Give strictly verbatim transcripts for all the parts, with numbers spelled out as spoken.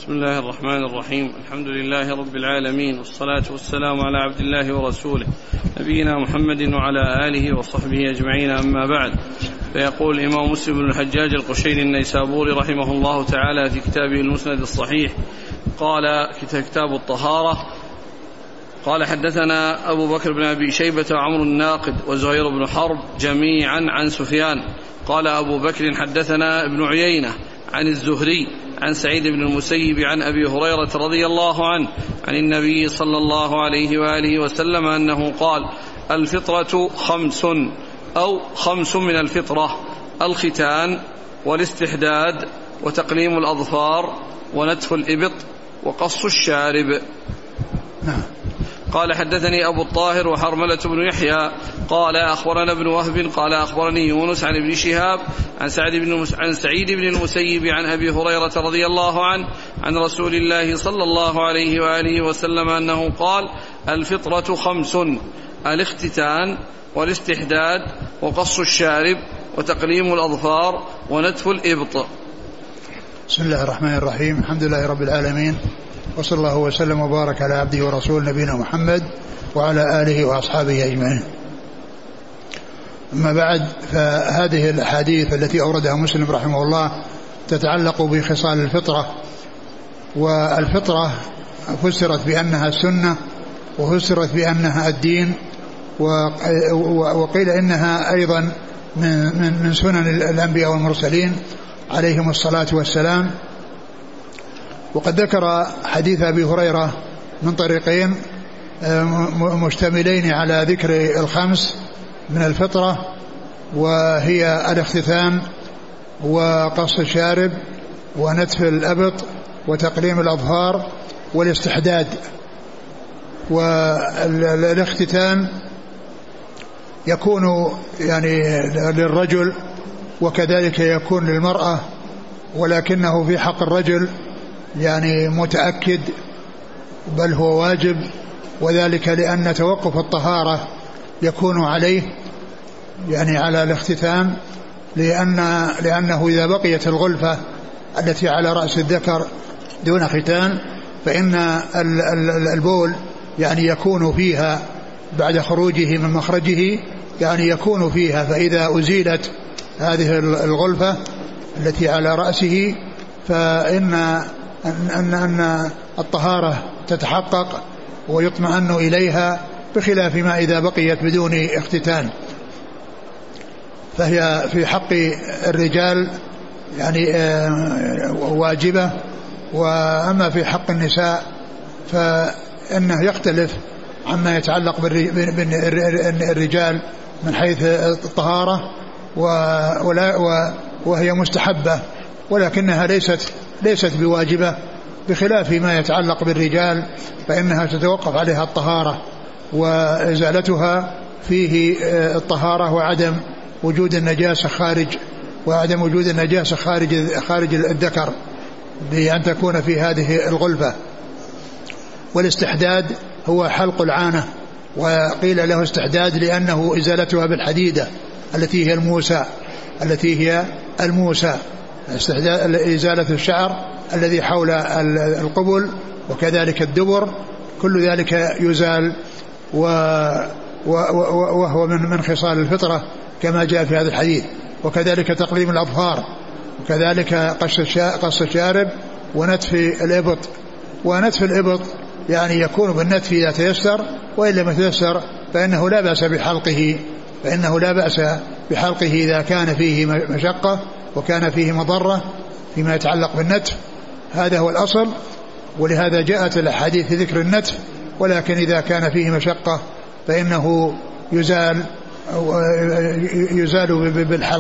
بسم الله الرحمن الرحيم. الحمد لله رب العالمين، والصلاة والسلام على عبد الله ورسوله نبينا محمد وعلى آله وصحبه أجمعين، أما بعد. فيقول الإمام مسلم بن الحجاج القشيري النيسابوري رحمه الله تعالى في كتابه المسند الصحيح، قال كتاب الطهارة: قال حدثنا أبو بكر بن أبي شيبة وعمر الناقد وزهير بن حرب جميعا عن سفيان. قال أبو بكر حدثنا ابن عيينة عن الزهري عن سعيد بن المسيب عن أبي هريرة رضي الله عنه عن النبي صلى الله عليه وآله وسلم أنه قال: الفطرة خمس أو خمس من الفطرة: الختان والاستحداد وتقليم الأظفار ونتف الإبط وقص الشارب. نعم. قال حدثني أبو الطاهر وحرملة بن يحيى قال أخبرنا ابن وهب قال أخبرني يونس عن ابن شهاب عن سعيد بن عن سعيد بن المسيب عن أبي هريرة رضي الله عنه عن رسول الله صلى الله عليه وآله وسلم أنه قال: الفطرة خمس: الاختتان والاستحداد وقص الشارب وتقليم الأظفار ونتف الإبط. بسم الله الرحمن الرحيم. الحمد لله رب العالمين، وصلى الله وسلم وبارك على عبده ورسول نبينا محمد وعلى آله وأصحابه أجمعين. أما بعد، فهذه الأحاديث التي أوردها مسلم رحمه الله تتعلق بخصال الفطرة. والفطرة فسرت بأنها السنة، وفسرت بأنها الدين، وقيل إنها أيضا من من سنن الأنبياء والمرسلين عليهم الصلاة والسلام. وقد ذكر حديث أبي هريرة من طريقين مشتملين على ذكر الخمس من الفطرة، وهي الاختتان وقص الشارب ونتف الأبط وتقليم الأظفار والاستحداد. والاختتان يكون يعني للرجل وكذلك يكون للمرأة، ولكنه في حق الرجل يعني متأكد بل هو واجب، وذلك لأن توقف الطهارة يكون عليه يعني على الاختتان، لأن لأنه إذا بقيت الغلفة التي على رأس الذكر دون ختان فإن البول يعني يكون فيها بعد خروجه من مخرجه، يعني يكون فيها، فإذا أزيلت هذه الغلفة التي على رأسه فإن أن أن الطهارة تتحقق ويطمئن إليها، بخلاف ما إذا بقيت بدون اختتان، فهي في حق الرجال يعني واجبة. وأما في حق النساء فإنه يختلف عما يتعلق بالرجال من حيث الطهارة، وهي مستحبة ولكنها ليست ليست بواجبة، بخلاف ما يتعلق بالرجال فإنها تتوقف عليها الطهارة، وإزالتها فيه الطهارة وعدم وجود النجاسة خارج وعدم وجود النجاسة خارج خارج الذكر بأن تكون في هذه الغلفة. والاستحداد هو حلق العانة، وقيل له استحداد لأنه إزالتها بالحديدة التي هي الموسى التي هي الموسى إزالة الشعر الذي حول القبل وكذلك الدبر، كل ذلك يزال، وهو من من خصال الفطرة كما جاء في هذا الحديث. وكذلك تقليم الأظفار، وكذلك قص الشارب ونتف الإبط. ونتف الإبط يعني يكون بالنتف إذا تيسر، وإن لم يتيسر فإنه لا بأس بحلقه فإنه لا بأس بحلقه إذا كان فيه مشقة وكان فيه مضرة فيما يتعلق بالنتف. هذا هو الأصل، ولهذا جاءت الأحاديث في ذكر النتف، ولكن إذا كان فيه مشقة فإنه يزال يزال بالحلق.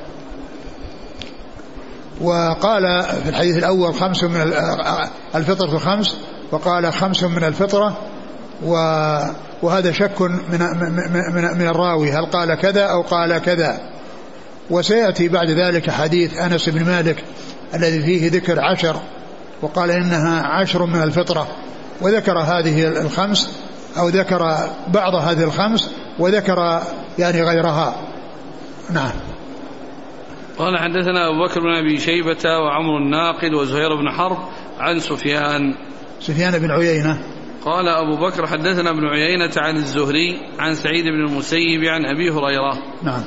وقال في الحديث الأول خمس من الفطرة خمس، وقال خمس من الفطرة، وهذا شك من, من, من الراوي هل قال كذا أو قال كذا. وسيأتي بعد ذلك حديث أنس بن مالك الذي فيه ذكر عشر، وقال إنها عشر من الفطرة، وذكر هذه الخمس أو ذكر بعض هذه الخمس وذكر يعني غيرها. نعم. قال حدثنا أبو بكر بن أبي شيبة وعمر الناقد وزهير بن حرب عن سفيان سفيان بن عيينة. قال أبو بكر حدثنا ابن عيينة عن الزهري عن سعيد بن المسيب عن أبي هريرة. نعم.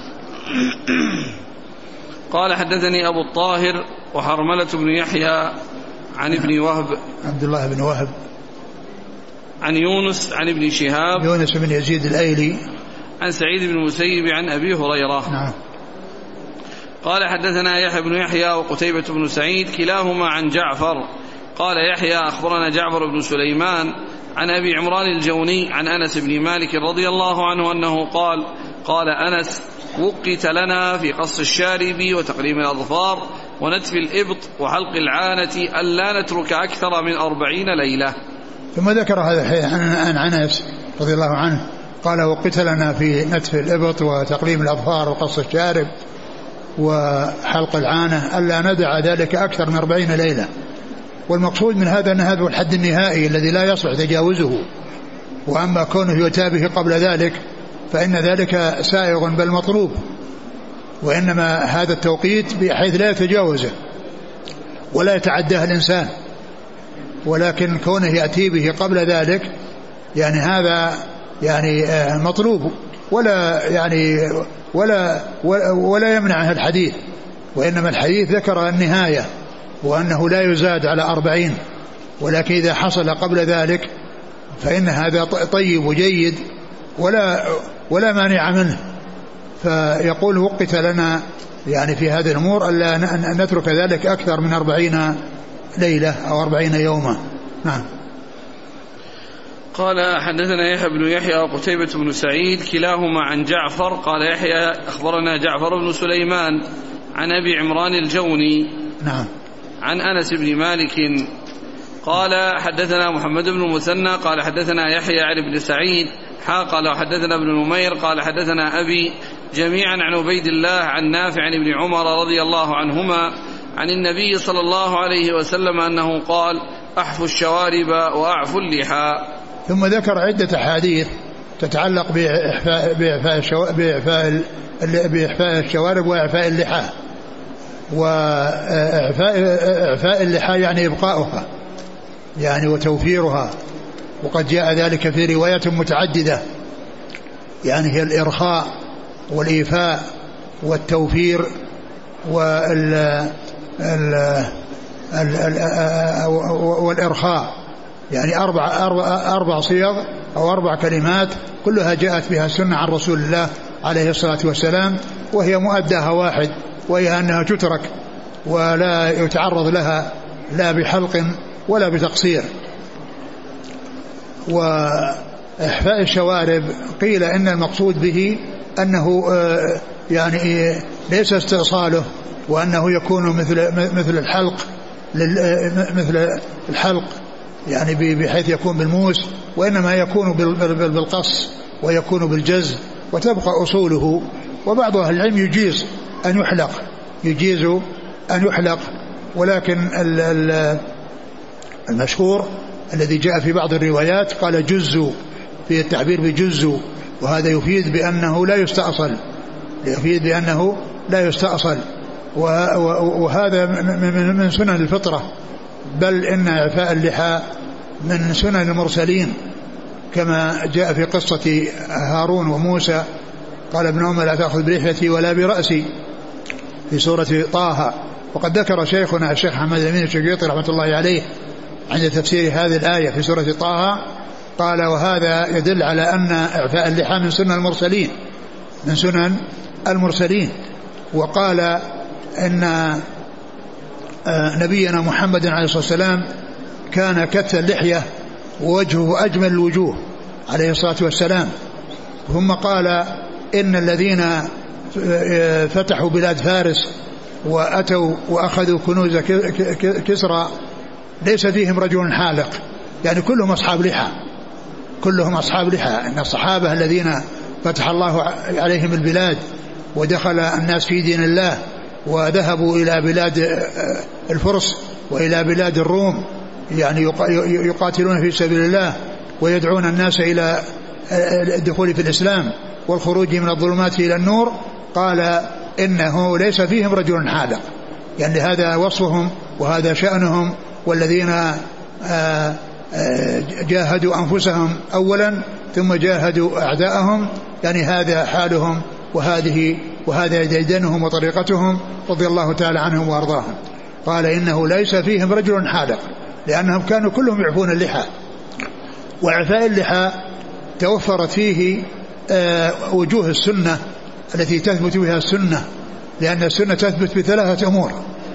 قال حدثني أبو الطاهر وحرملة بن يحيى عن ابن وهب عبد الله بن وهب عن يونس عن ابن شهاب يونس بن يزيد الأيلي عن سعيد بن المسيب عن أبي هريرة. نعم. قال حدثنا يحيى بن يحيى وقتيبة بن سعيد كلاهما عن جعفر. قال يحيى أخبرنا جعفر بن سليمان عن أبي عمران الجوني عن أنس بن مالك رضي الله عنه أنه قال قال أنس وقت لنا في قص الشارب وتقليم الأظفار ونتف الإبط وحلق العانة ألا نترك أكثر من أربعين ليلة. ثم ذكر هذا الحديث عن أنس رضي الله عنه قال وقت لنا في نتف الإبط وتقليم الأظفار وقص الشارب وحلق العانة ألا ندع ذلك أكثر من أربعين ليلة. والمقصود من هذا أن هذا هو الحد النهائي الذي لا يصلح تجاوزه، وأما كونه يتابه قبل ذلك فإن ذلك سائغ بل مطلوب، وإنما هذا التوقيت بحيث لا يتجاوزه ولا يتعداه الإنسان، ولكن كونه يأتي به قبل ذلك يعني هذا يعني مطلوب ولا يعني ولا ولا يمنع الحديث، وإنما الحديث ذكر النهاية وأنه لا يزاد على أربعين، ولكن إذا حصل قبل ذلك فإن هذا طيب وجيد ولا ولا مانع منه. فيقول وقت لنا يعني في هذه الأمور ألا نترك ذلك أكثر من أربعين ليلة أو أربعين يوما. نعم. قال حدثنا يحيى بن يحيى وقتيبة بن سعيد كلاهما عن جعفر. قال يحيى أخبرنا جعفر بن سليمان عن أبي عمران الجوني نعم عن أنس بن مالك قال حدثنا محمد بن المثنى قال حدثنا يحيى عن ابن سعيد حا قال حدثنا ابن نمير قال حدثنا أبي جميعا عن عبيد الله عن نافع عن ابن عمر رضي الله عنهما عن النبي صلى الله عليه وسلم أنه قال أحفوا الشوارب وأعفوا اللحى. ثم ذكر عدة أحاديث تتعلق بإحفاء, بإحفاء, الشو... بإحفاء, بإحفاء الشوارب وإعفاء اللحى. وإعفاء إعفاء اللحى يعني إبقاؤها يعني وتوفيرها، وقد جاء ذلك في روايات متعددة، يعني هي الإرخاء والإيفاء والتوفير وال ال ال ال والإرخاء، يعني أربع, أربع, أربع صيغ أو أربع كلمات كلها جاءت بها السنة عن رسول الله عليه الصلاة والسلام، وهي مؤداها واحد، وهي أنها تترك ولا يتعرض لها لا بحلق ولا بتقصير. وإحفاء الشوارب قيل إن المقصود به أنه يعني ليس استئصاله، وأنه يكون مثل مثل الحلق مثل الحلق يعني بحيث يكون بالموس، وإنما يكون بالقص ويكون بالجز وتبقى أصوله. وبعض أهل العلم يجيز أن يحلق يجيز أن يحلق ولكن المشهور الذي جاء في بعض الروايات قال جزوا، في التعبير بجزوا، وهذا يفيد بأنه لا يستأصل يفيد بأنه لا يستأصل وهذا من سنن الفطرة، بل إن إعفاء اللحى من سنن المرسلين، كما جاء في قصة هارون وموسى قال ابن عمر لا تأخذ بلحيتي ولا برأسي في سورة طه. وقد ذكر شيخنا الشيخ محمد الأمين الشنقيطي رحمة الله عليه عند تفسير هذه الآية في سورة طه قال وهذا يدل على أن إعفاء اللحى من سنن المرسلين من سنن المرسلين. وقال إن نبينا محمد عليه الصلاة والسلام كان كث اللحية ووجهه أجمل الوجوه عليه الصلاة والسلام. ثم قال إن الذين فتحوا بلاد فارس وأتوا وأخذوا كنوز كسرى ليس فيهم رجل حالق، يعني كلهم أصحاب لحى كلهم أصحاب لحى إن الصحابة الذين فتح الله عليهم البلاد ودخل الناس في دين الله وذهبوا إلى بلاد الفرس وإلى بلاد الروم يعني يقاتلون في سبيل الله ويدعون الناس إلى الدخول في الإسلام والخروج من الظلمات إلى النور. قال إنه ليس فيهم رجل حاذق، يعني هذا وصفهم وهذا شأنهم، والذين جاهدوا أنفسهم أولا ثم جاهدوا أعداءهم، يعني هذا حالهم وهذه وهذا ديدنهم وطريقتهم رضي الله تعالى عنهم وأرضاهم. قال إنه ليس فيهم رجل حاذق، لأنهم كانوا كلهم يعفون اللحى، وإعفاء اللحى توفرت فيه وجوه السنة التي تثبت بها السنة، لأن السنة تثبت بثلاثة أمور: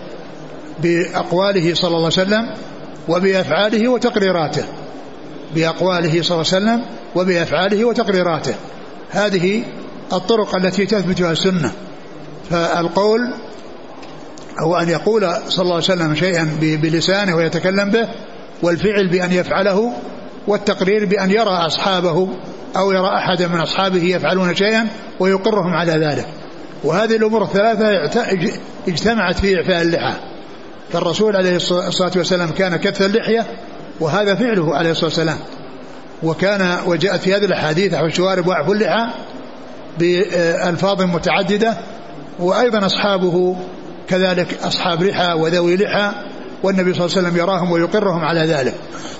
بأقواله صلى الله عليه وسلم وبأفعاله وتقريراته، بأقواله صلى الله عليه وسلم وبأفعاله وتقريراته، هذه الطرق التي تثبت بها السنة. فالقول أو أن يقول صلى الله عليه وسلم شيئا بلسانه ويتكلم به، والفعل بأن يفعله، والتقرير بأن يرى أصحابه أو يرى أحدا من أصحابه يفعلون شيئا ويقرهم على ذلك. وهذه الأمور الثلاثة اجتمعت في إعفاء اللحى. فالرسول عليه الصلاة والسلام كان كث اللحية، وهذا فعله عليه الصلاة والسلام، وكان وجاءت في هذه الأحاديث أحو الشوارب وأعفوا اللحى بألفاظ متعددة، وأيضا أصحابه كذلك أصحاب لحى وذوي لحى، والنبي صلى الله عليه وسلم يراهم ويقرهم على ذلك.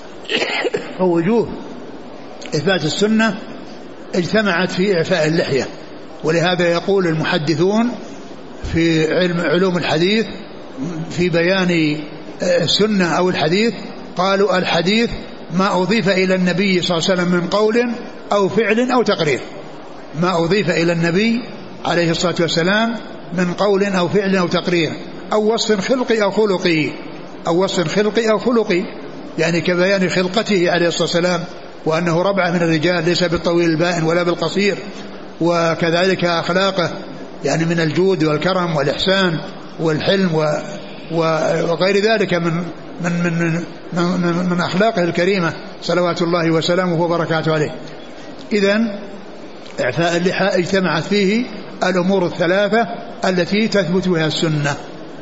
ووجوه إثبات السنة اجتمعت في إعفاء اللحية. ولهذا يقول المحدثون في علم علوم الحديث في بيان السنة أو الحديث، قالوا الحديث ما أضيف إلى النبي صلى الله عليه وسلم من قول أو فعل أو تقرير، ما أضيف إلى النبي عليه الصلاة والسلام من قول أو فعل أو تقرير، أو وصف خلقي أو خلقي، أو وصف خلقي أو خلقي، يعني كبيان خلقته عليه الصلاة والسلام، وأنه ربعة من الرجال ليس بالطويل البائن ولا بالقصير، وكذلك أخلاقه يعني من الجود والكرم والإحسان والحلم وغير ذلك من من من من, من أخلاقه الكريمة صلوات الله وسلامه وبركاته عليه. إذن إعفاء اللحى اجتمعت فيه الأمور الثلاثة التي تثبت بها السنة.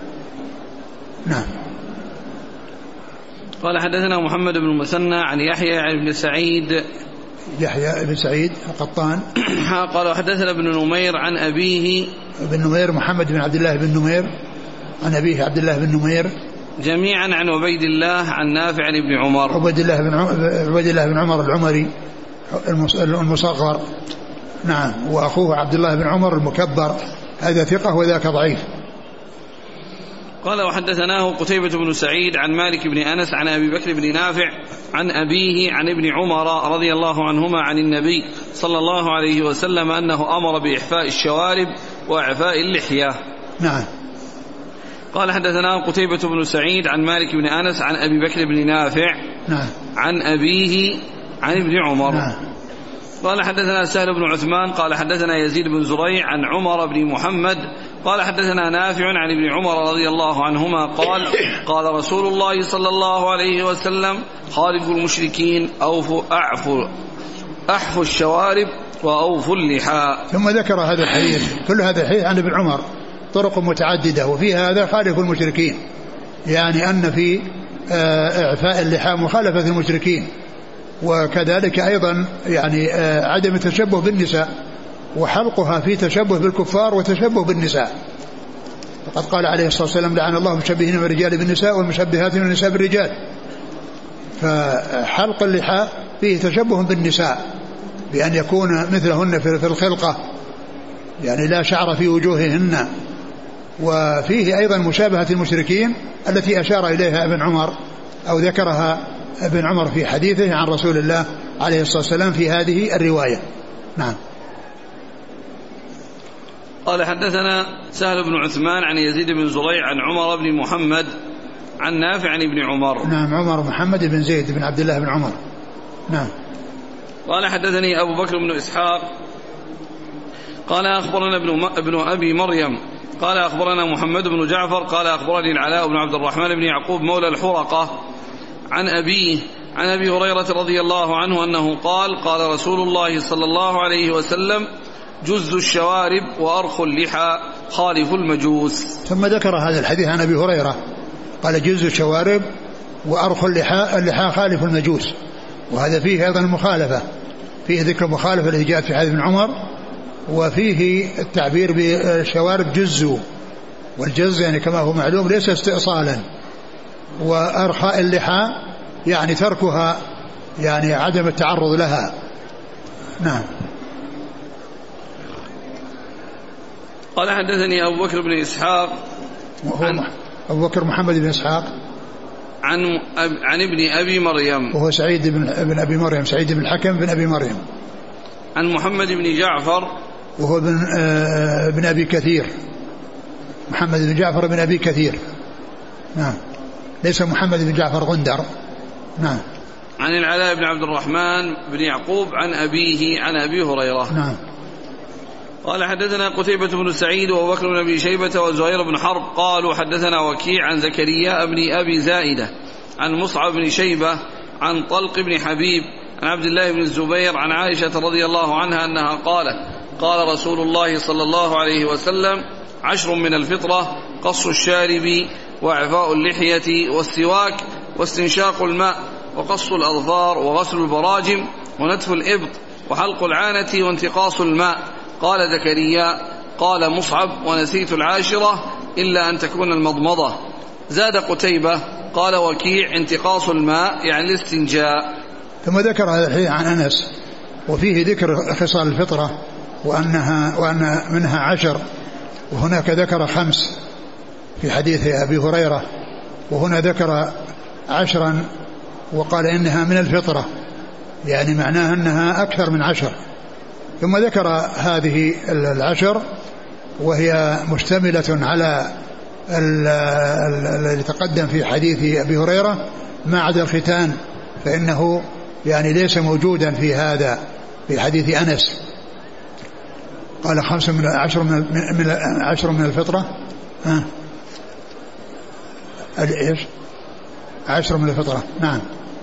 نعم. قال حدثنا محمد بن المثنى عن يحيى عن ابن سعيد يحيى بن سعيد القطان قال حدثنا ابن نمير عن أبيه ابن نمير محمد بن عبد الله بن نمير عن أبيه عبد الله بن نمير جميعا عن عبيد الله عن نافع عن ابن عمر. عبيد الله بن عبيد الله بن عمر العمري المصغر، نعم، وأخوه عبد الله بن عمر المكبر، هذا ثقة وذاك ضعيف. قال وحدثناه قتيبة بن سعيد عن مالك بن أنس عن أبي بكر بن نافع عن أبيه عن ابن عمر رضي الله عنهما عن النبي صلى الله عليه وسلم أنه أمر بإحفاء الشوارب وإعفاء اللحية. نعم. قال حدثناه قتيبة بن سعيد عن مالك بن أنس عن أبي بكر بن نافع نعم. عن أبيه عن ابن عمر. نعم. قال حدثنا سهل بن عثمان قال حدثنا يزيد بن زريع عن عمر بن محمد قال حدثنا نافع عن ابن عمر رضي الله عنهما قال قال رسول الله صلى الله عليه وسلم خالفوا المشركين أوفوا أعفوا أحفوا الشوارب وأوفوا اللحى. ثم ذكر هذا الحديث، كل هذا الحديث عن ابن عمر طرق متعددة، وفي هذا خالفوا المشركين، يعني أن في إعفاء اللحى مخالفة المشركين، وكذلك أيضا يعني عدم التشبه بالنساء، وحلقها في تشبه بالكفار وتشبه بالنساء. فقد قال عليه الصلاة والسلام لعن الله المشبهين من الرجال بالنساء والمشبهات من النساء بالرجال. فحلق اللحى فيه تشبه بالنساء بأن يكون مثلهن في الخلقة، يعني لا شعر في وجوههن، وفيه أيضا مشابهة المشركين التي أشار إليها ابن عمر أو ذكرها ابن عمر في حديثه عن رسول الله عليه الصلاة والسلام في هذه الرواية. نعم. قال حدثنا سهل بن عثمان عن يزيد بن زريع عن عمر بن محمد عن نافع عن ابن عمر. نعم. عمر محمد بن زيد بن عبد الله بن عمر. نعم. قال حدثني أبو بكر بن إسحاق قال أخبرنا ابن, ابن أبي مريم قال أخبرنا محمد بن جعفر قال أخبرني العلاء بن عبد الرحمن بن يعقوب مولى الحرقة عن أبيه عن أبي هريرة رضي الله عنه أنه قال قال رسول الله صلى الله عليه وسلم جز الشوارب وأرخ اللحى خالف المجوس. ثم ذكر هذا الحديث عن أبي هريرة قال جز الشوارب وأرخ اللحى اللحى خالف المجوس، وهذا فيه أيضا المخالفة، فيه ذكر مخالفة التي جاءت في حديث ابن عمر وفيه التعبير بالشوارب جزوا، والجز يعني كما هو معلوم ليس استئصالا، وأرخاء اللحى يعني تركها، يعني عدم التعرض لها. نعم. قال حدثني أبو بكر بن إسحاق عن أبو بكر محمد بن إسحاق عن أب عن ابن أبي مريم وهو سعيد بن, بن أبي مريم سعيد بن الحكم بن أبي مريم عن محمد بن جعفر وهو بن, آه بن أبي كثير محمد بن جعفر بن أبي كثير. نعم. ليس محمد بن جعفر غندر. نعم. عن العلاء بن عبد الرحمن بن يعقوب عن أبيه عن أبي هريرة. نعم. قال حدثنا قتيبة بن سعيد وأبو بكر بن أبي شيبة وزهير بن حرب قالوا حدثنا وكيع عن زكريا بن أبي زائدة عن مصعب بن شيبة عن طلق بن حبيب عن عبد الله بن الزبير عن عائشة رضي الله عنها أنها قالت قال رسول الله صلى الله عليه وسلم عشر من الفطرة: قص الشارب وإعفاء اللحية والسواك واستنشاق الماء وقص الأظفار وغسل البراجم ونتف الإبط وحلق العانة وانتقاص الماء. قال زكريا: قال مصعب: ونسيت العاشرة إلا أن تكون المضمضة. زاد قتيبة قال وكيع: انتقاص الماء يعني الاستنجاء. ثم ذكر هذا الحديث عن أنس وفيه ذكر خصال الفطرة وأنها وأن منها عشر، وهناك ذكر خمس في حديث أبي هريرة، وهنا ذكر عشرا وقال إنها من الفطرة، يعني معناها أنها أكثر من عشر. ثم ذكر هذه العشر وهي مشتملة على الذي تقدم في حديث أبي هريرة ما عدا الختان، فإنه يعني ليس موجودا في هذا في حديث أنس. قال خمس من عشر من, من عشر من الفطرة. ها ايش؟ عشر من الفطرة. نعم.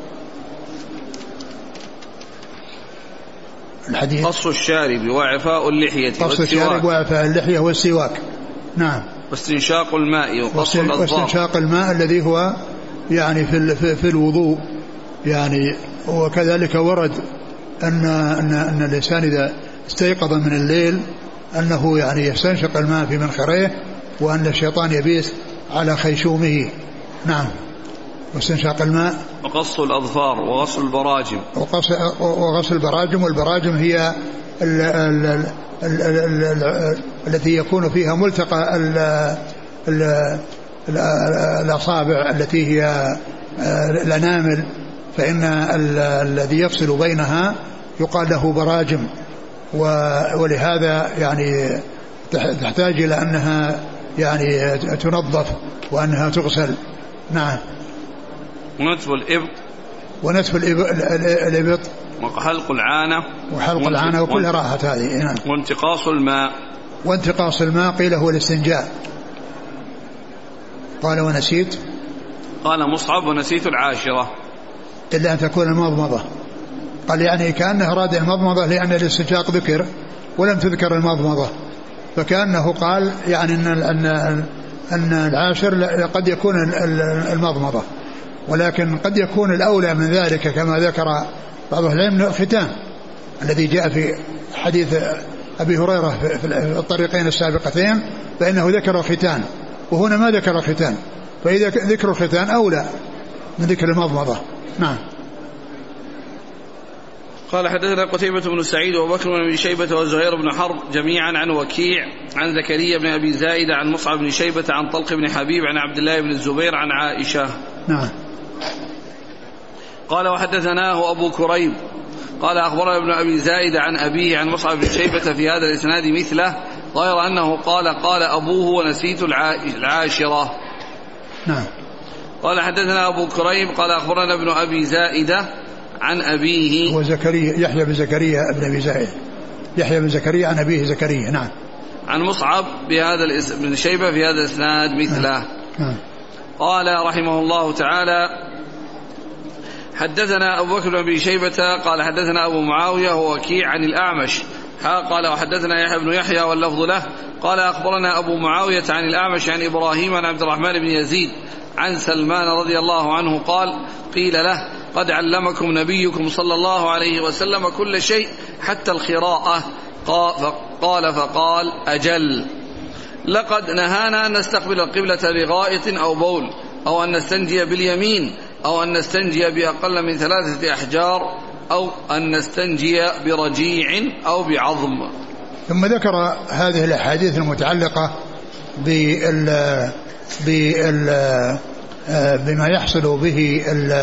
الحديث قص الشارب وإعفاء اللحية قص الشارب وإعفاء اللحية والسواك. نعم. واستنشاق الماء وقص الأظفار. واستنشاق الماء الذي هو يعني في في الوضوء يعني. وكذلك ورد أن أن أن الإنسان إذا استيقظ من الليل أنه يعني يستنشق الماء في منخريه، وأن الشيطان يبيت على خيشومه. نعم. واستنشاق الماء وقص الأظفار وغسل البراجم وقص وغسل البراجم. والبراجم هي ال ال ال ال ال التي يكون فيها ملتقى ال ال ال الأصابع التي هي الأنامل، فإن الذي يفصل بينها يقال له براجم، ولهذا يعني تحتاج إلى أنها يعني تنظف وأنها تغسل. نعم. ونتف الإبط ونتف الإبط وحلق العانة وحلق العانة وكلها راحت هذه. نعم. وانتقاص الماء وانتقاص الماء قيل هو الاستنجاء. قال ونسيت قال مصعب: ونسيت العاشرة إلا أن تكون المضمضة. قال يعني كأنه أراد المضمضة لأن الاستنشاق ذكر ولم تذكر المضمضة، فكأنه قال يعني أن أن أن العاشر قد يكون المضمضة، ولكن قد يكون الأولى من ذلك كما ذكر بعض أهل العلم الختان الذي جاء في حديث أبي هريرة في الطريقين السابقتين، فإنه ذكر الختان وهنا ما ذكر الختان، فإذا ذكر الختان أولى من ذكر المضمضة. نعم. قال حدثنا قتيبة بن سعيد وبكر بن أبي شيبة وزهير بن حرب جميعا عن وكيع عن زكريا بن أبي زائدة عن مصعب بن شيبة عن طلق بن حبيب عن عبد الله بن الزبير عن عائشة. نعم. قال وحدثناه أبو كريب قال أخبرنا ابن أبي زائدة عن أبيه عن مصعب بن شيبة في هذا الإسناد مثله، غير أنه قال قال أبوه: ونسيت العاشرة. نعم. قال حدثنا أبو كريب قال أخبرنا ابن أبي زائدة عن أبيه وزكريا يحيى بن زكريا ابن أبي زائدة يحيى بن زكريا عن أبيه زكريا. نعم. عن مصعب بهذا بن شيبة في هذا الإسناد مثله. نعم. قال رحمه الله تعالى: حدثنا أبو بكر بن أبي شيبة قال حدثنا أبو معاوية ووكيع عن الأعمش قال وحدثنا يحيى بن يحيى واللفظ له قال أخبرنا أبو معاوية عن الأعمش عن إبراهيم عن عبد الرحمن بن يزيد عن سلمان رضي الله عنه قال: قيل له: قد علمكم نبيكم صلى الله عليه وسلم كل شيء حتى الخراءة، قال فقال أجل. لقد نهانا أن نستقبل القبلة لغائط أو بول أو أن نستنجي باليمين أو أن نستنجي بأقل من ثلاثة أحجار أو أن نستنجي برجيع أو بعظم. ثم ذكر هذه الأحاديث المتعلقة بال بال بما يحصل به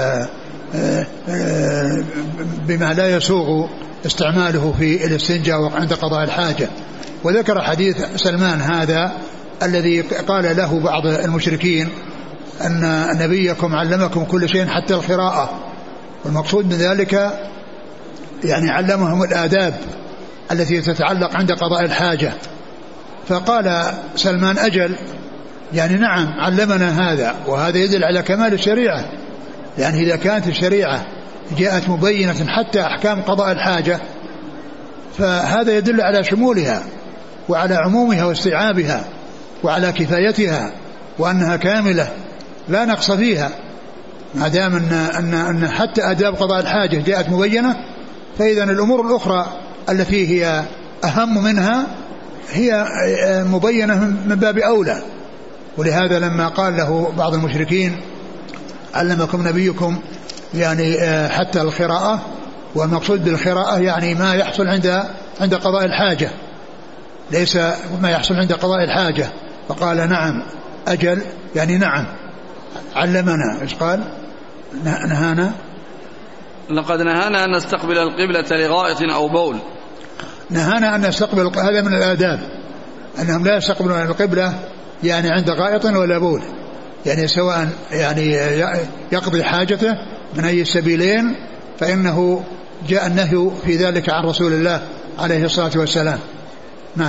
بما لا يسوغ استعماله في الاستنجاء عند قضاء الحاجة. وذكر حديث سلمان هذا الذي قال له بعض المشركين أن نبيكم علمكم كل شيء حتى القراءة، والمقصود من ذلك يعني علمهم الآداب التي تتعلق عند قضاء الحاجة. فقال سلمان أجل، يعني نعم علمنا هذا، وهذا يدل على كمال الشريعة، يعني إذا كانت الشريعة جاءت مبينة حتى أحكام قضاء الحاجة فهذا يدل على شمولها وعلى عمومها واستيعابها وعلى كفايتها وأنها كاملة لا نقص فيها. ما دام أن, أن, أن حتى آداب قضاء الحاجة جاءت مبينة، فإذا الأمور الأخرى التي هي أهم منها هي مبينة من باب أولى. ولهذا لما قال له بعض المشركين علمكم نبيكم يعني حتى القراءة، والمقصود بالقراءة يعني ما يحصل عند عند قضاء الحاجة، ليس ما يحصل عند قضاء الحاجة. فقال نعم أجل، يعني نعم علمنا. إيش قال؟ نهانا لقد نهانا أن نستقبل القبلة لغائط أو بول. نهانا أن نستقبل، هذا من الآداب أنهم لا يستقبلون القبلة يعني عند غائط ولا بول، يعني سواء يعني يقضي حاجته من أي السبيلين فإنه جاء النهي في ذلك عن رسول الله عليه الصلاة والسلام. نعم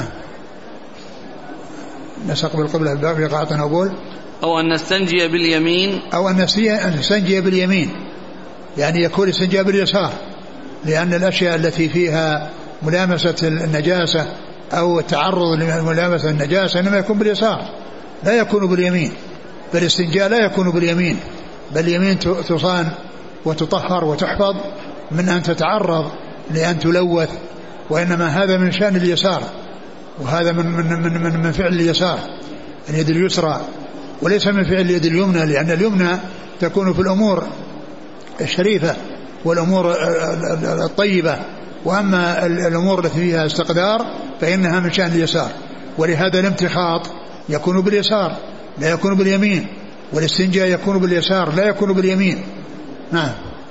نستقبل القبلة في غائط أو بول أو أن نستنجي باليمين أو أن نستنجي باليمين، يعني يكون الاستنجاء باليسار، لأن الأشياء التي فيها ملامسة النجاسة أو التعرض لملامسة النجاسة إنما يكون باليسار لا يكون باليمين. فالاستنجاء لا يكون باليمين، بل اليمين تصان وتطهر وتحفظ من أن تتعرض لأن تلوث، وإنما هذا من شأن اليسار، وهذا من من من من, من فعل اليسار اليد اليسرى، وليس من فعل اليد اليمنى، لأن اليمنى تكون في الأمور الشريفة والأمور الطيبة، وأما الأمور التي فيها استقدار فإنها من شأن اليسار. ولهذا الامتخاط يكون باليسار لا يكون باليمين، والاستنجاء يكون باليسار لا يكون باليمين. نعم.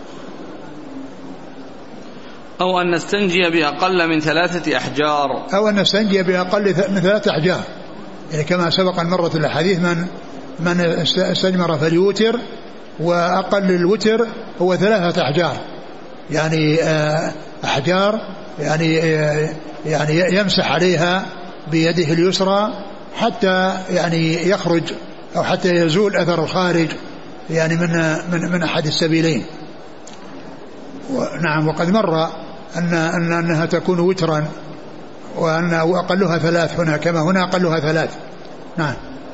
أو أن نستنجي بأقل من ثلاثة أحجار أو أن نستنجي بأقل من ثلاثة أحجار، يعني كما سبق مرة الحديث من من استجمر فليوتر، وأقل الوتر هو ثلاثة أحجار، يعني أحجار يعني يعني يمسح عليها بيده اليسرى حتى يعني يخرج أو حتى يزول أثر الخارج يعني من من من أحد السبيلين. نعم. وقد مر أن أن أنها تكون وترا، وأن أقلها ثلاث هنا كما هنا أقلها ثلاث. نعم.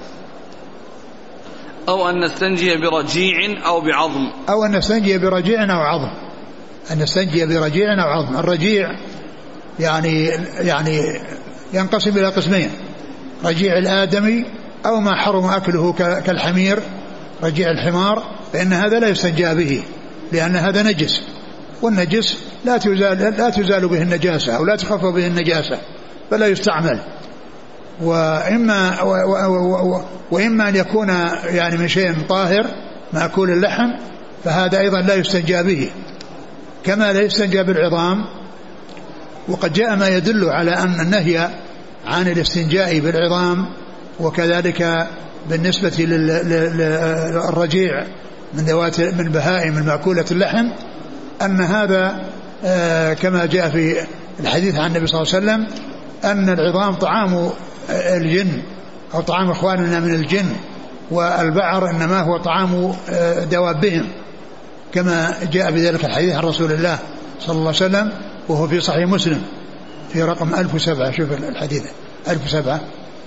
أو أن نستنجي برجيع أو بعظم أو أن نستنجي برجيع أو عظم أن نستنجي برجيع أو عظم. الرجيع يعني يعني ينقسم إلى قسمين: رجيع الآدمي أو ما حرم أكله كالحمير، رجيع الحمار، فإن هذا لا يستنجى به لأن هذا نجس، والنجس لا تزال لا تزال به النجاسة أو لا تخفف به النجاسة فلا يستعمل. وإما و و و وإما أن يكون يعني من شيء طاهر مأكول اللحم فهذا أيضا لا يستنجى به، كما لا يستنجى بالعظام. وقد جاء ما يدل على أن النهي عن الاستنجاء بالعظام وكذلك بالنسبة للرجيع من ذوات من بهائم المأكولة اللحم، أن هذا كما جاء في الحديث عن النبي صلى الله عليه وسلم أن العظام طعام الجن أو طعام إخواننا من الجن، والبعر إنما هو طعام دوابهم، كما جاء بذلك الحديث عن رسول الله صلى الله عليه وسلم، وهو في صحيح مسلم في رقم ألف وسبعة. شوف الحديث ألف وسبعة.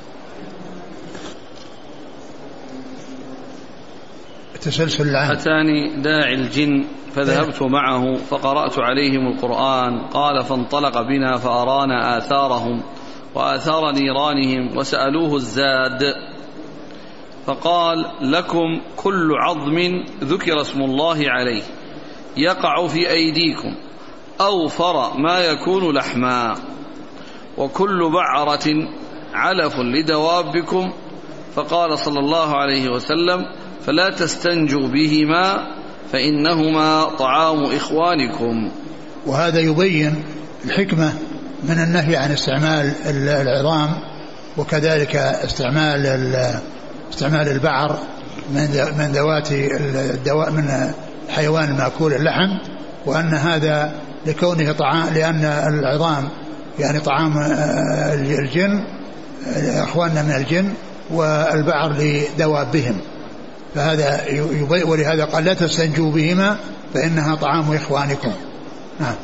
تسلسل العام. أتاني داعي الجن فذهبت معه فقرأت عليهم القرآن، قال فانطلق بنا فأرانا آثارهم وآثار نيرانهم وسألوه الزاد، فقال: لكم كل عظم ذكر اسم الله عليه يقع في أيديكم أوفر ما يكون لحما، وكل بعرة علف لدوابكم. فقال صلى الله عليه وسلم: فلا تستنجوا بهما فإنهما طعام إخوانكم. وهذا يبين الحكمة من النهي عن استعمال العظام، وكذلك استعمال استعمال البعر من ذوات الدواء من الحيوان المأكول اللحم، وأن هذا لكونه طعام، لأن العظام يعني طعام الجن، أخواننا من الجن، والبعر لدوابهم، فهذا يبين. ولهذا قال: لا تستنجوا بهما فإنها طعام إخوانكم. نعم.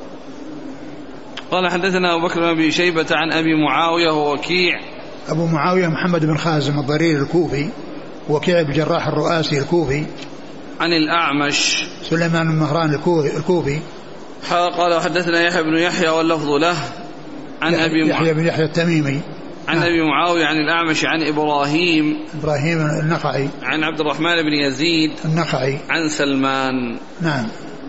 قال: حدثنا أبو بكر بن أبي شيبة عن أبي معاوية ووكيع. أبو معاوية محمد بن خازم الضرير الكوفي، وكيع بن جراح الرؤاسي الكوفي. عن الأعمش سليمان بن مهران الكوفي. قال: حدثنا يحيى بن يحيى واللفظ له. عن أبي يحيى بن يحيى التميمي. عن نعم. أبي معاوية عن الأعمش عن إبراهيم إبراهيم النخعي عن عبد الرحمن بن يزيد النخعي عن سلمان. نعم.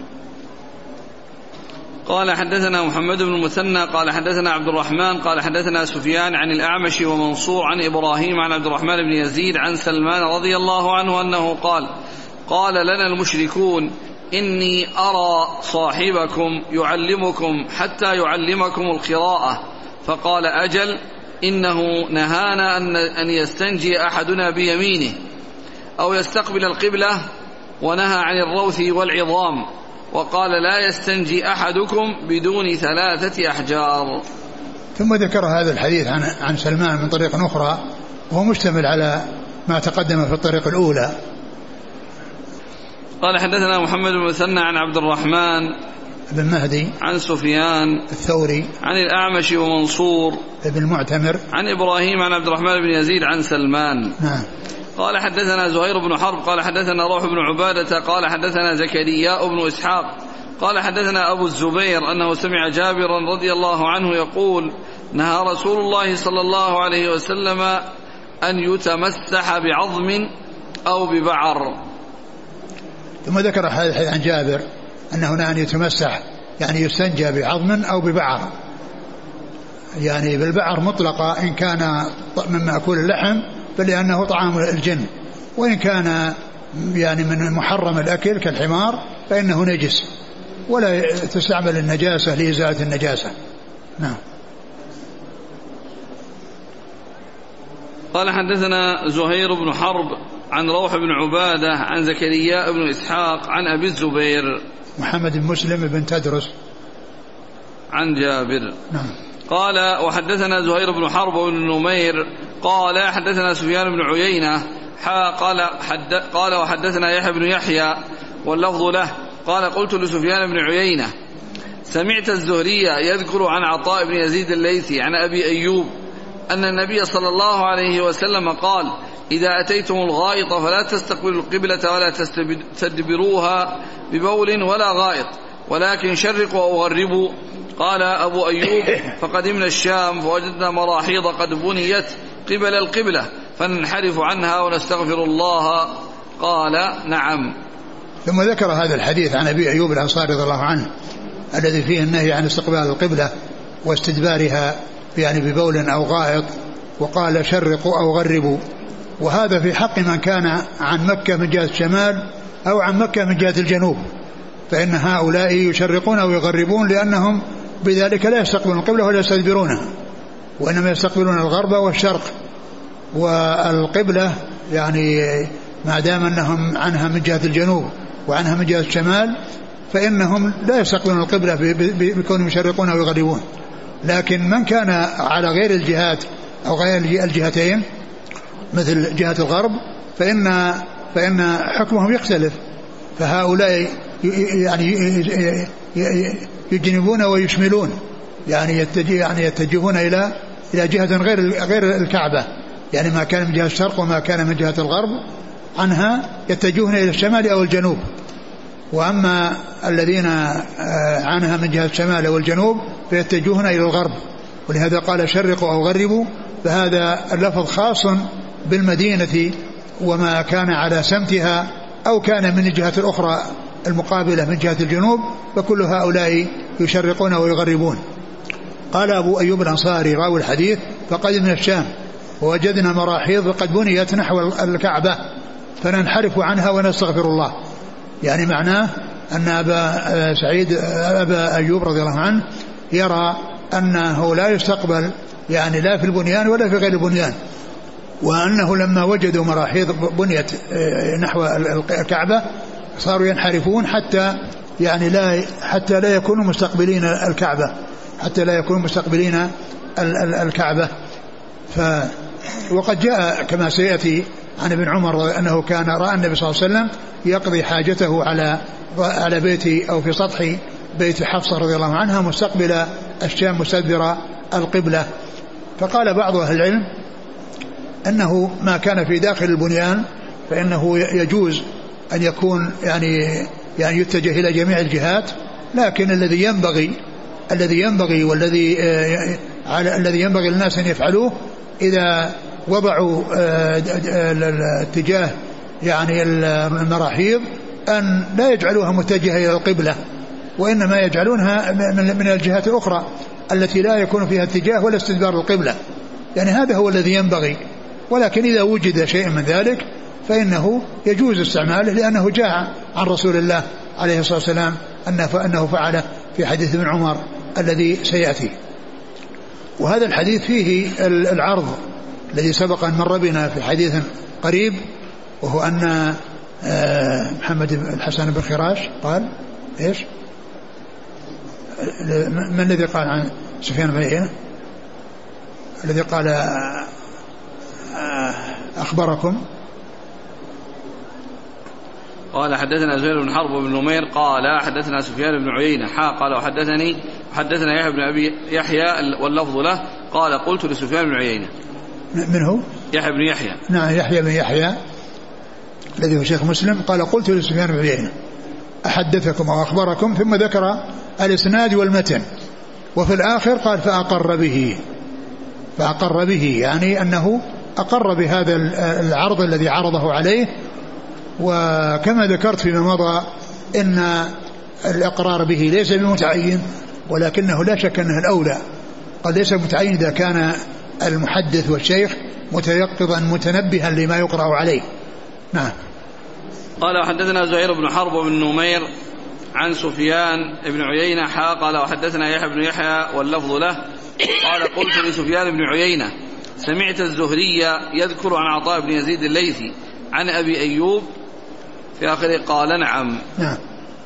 قال: حدثنا محمد بن المثنى قال حدثنا عبد الرحمن قال حدثنا سفيان عن الأعمش ومنصور عن إبراهيم عن عبد الرحمن بن يزيد عن سلمان رضي الله عنه أنه قال: قال لنا المشركون: إني أرى صاحبكم يعلمكم حتى يعلمكم القراءة. فقال: أجل، إنه نهانا أن يستنجي أحدنا بيمينه أو يستقبل القبلة، ونهى عن الروث والعظام، وقال: لا يستنجي أحدكم بدون ثلاثة أحجار. ثم ذكر هذا الحديث عن عن سلمان من طريق أخرى، وهو مشتمل على ما تقدم في الطريق الأولى. قال: حدثنا محمد بن المثنى عن عبد الرحمن بن مهدي عن سفيان الثوري عن الأعمش ومنصور بن المعتمر عن إبراهيم عن عبد الرحمن بن يزيد عن سلمان. نعم. قال: حدثنا زهير بن حرب قال حدثنا روح بن عبادة قال حدثنا زكريا بن إسحاق قال حدثنا أبو الزبير أنه سمع جابرا رضي الله عنه يقول: نهى رسول الله صلى الله عليه وسلم أن يتمسح بعظم أو ببعر. ثم ذكر هذا الحديث عن جابر أنه نهى أن يتمسح، يعني يستنجى بعظم أو ببعر، يعني بالبعر مطلقة إن كان من مأكول اللحم فلأنه طعام الجن، وإن كان يعني من محرم الأكل كالحمار فإنه نجس، ولا تستعمل النجاسة لإزالة النجاسة. نعم. قال: حدثنا زهير بن حرب عن روح بن عبادة عن زكريا بن إسحاق عن أبي الزبير محمد بن مسلم بن تدرس عن جابر. نعم. قال: وحدثنا زهير بن حرب بن نمير قال حدثنا سفيان بن عيينة قال حد قال وحدثنا يحيى بن يحيى واللفظ له قال: قلت لسفيان بن عيينة: سمعت الزهري يذكر عن عطاء بن يزيد الليثي عن أبي أيوب أن النبي صلى الله عليه وسلم قال: إذا أتيتم الغائط فلا تستقبلوا القبلة ولا تستدبروها ببول ولا غائط، ولكن شرقوا أو غربوا. قال أبو أيوب: فقدمنا الشام فوجدنا مراحيض قد بنيت قبل القبلة فننحرف عنها ونستغفر الله. قال: نعم. ثم ذكر هذا الحديث عن أبي أيوب الأنصاري رضي الله عنه الذي فيه النهي عن استقبال القبلة واستدبارها يعني ببول أو غائط، وقال: شرقوا أو غربوا. وهذا في حق من كان عن مكة من جهة الشمال أو عن مكة من جهة الجنوب، فإن هؤلاء يشرقون أو يغربون لأنهم بذلك لا يستقبلون القبلة ولا يستدبرونها، وإنما يستقبلون الغرب والشرق. والقبلة يعني ما دام أنهم عنها من جهة الجنوب وعنها من جهة الشمال فإنهم لا يستقبلون القبلة بكونهم يشرقون أو يغربون. لكن من كان على غير الجهات أو غير الجهتين مثل جهة الغرب فإن فإن حكمهم يختلف، فهؤلاء يعني يجنبون ويشملون، يعني يتجه يعني يتجهون إلى إلى جهة غير غير الكعبة، يعني ما كان من جهة الشرق وما كان من جهة الغرب عنها يتجهون إلى الشمال أو الجنوب. وأما الذين عنها من جهة الشمال أو الجنوب فيتجهون إلى الغرب، ولهذا قال شرقوا أو غربوا، فهذا اللفظ خاص بالمدينة وما كان على سمتها أو كان من الجهة الأخرى المقابلة من جهة الجنوب، فكل هؤلاء يشرقون ويغربون. قال أبو أيوب الأنصاري راوي الحديث: فقدمنا الشام ووجدنا مراحيض قد بنيت نحو الكعبة فننحرف عنها ونستغفر الله. يعني معناه أن أبا سعيد أبا أيوب رضي الله عنه يرى أنه لا يستقبل يعني لا في البنيان ولا في غير البنيان، وأنه لما وجدوا مراحيض بنيت نحو الكعبة صاروا ينحرفون حتى يعني لا حتى لا يكونوا مستقبلين الكعبة حتى لا يكونوا مستقبلين الكعبة. ف وقد جاء كما سيأتي عن ابن عمر أنه كان رأى النبي صلى الله عليه وسلم يقضي حاجته على على بيت أو في سطح بيت حفصة رضي الله عنها مستقبل الشام مستدبر القبلة. فقال بعض أهل العلم أنه ما كان في داخل البنيان فإنه يجوز أن يكون يعني يعني يتجه إلى جميع الجهات، لكن الذي ينبغي الذي ينبغي والذي على الذي ينبغي للناس أن يفعلوه إذا وضعوا الاتجاه يعني المراحيض أن لا يجعلوها متجهة إلى القبلة، وإنما يجعلونها من الجهات الأخرى التي لا يكون فيها اتجاه ولا استدبار القبلة. يعني هذا هو الذي ينبغي، ولكن إذا وجد شيء من ذلك فإنه يجوز استعماله، لأنه جاء عن رسول الله عليه الصلاة والسلام أنه فعله في حديث ابن عمر الذي سيأتي. وهذا الحديث فيه العرض الذي سبق أن مر بنا في حديث قريب، وهو أن محمد الحسن بن خراش قال إيش؟ من الذي قال عن سفيان بن عيينة الذي قال أخبركم؟ قال حدثنا زهير بن حرب بن نمير قال حدثنا سفيان بن عيينة حا قال وحدثني حدثنا يحيى بن أبي يحيى واللفظ له قال قلت لسفيان بن عيينة. من هو؟ يحيى بن يحيى. نعم يحيى بن يحيى الذي هو شيخ مسلم. قال قلت لسفيان بن عيينة أحدثكم أو أخبركم، ثم ذكر الإسناد والمتن، وفي الآخر قال فأقر به فأقر به يعني أنه أقر بهذا العرض الذي عرضه عليه. وكما ذكرت فيما مضى إن الإقرار به ليس بمتعين، ولكنه لا شك أنه الأولى. قد ليس متعين إذا كان المحدث والشيخ متيقظا متنبها لما يقرأ عليه. نعم. قال وحدثنا زهير بن حرب بن نمير عن سفيان بن عيينة حا قال وحدثنا يحيى بن يحيى واللفظ له قال قلت لسفيان بن عيينة سمعت الزهري يذكر عن عطاء بن يزيد الليثي عن أبي أيوب في آخره قال نعم. نعم.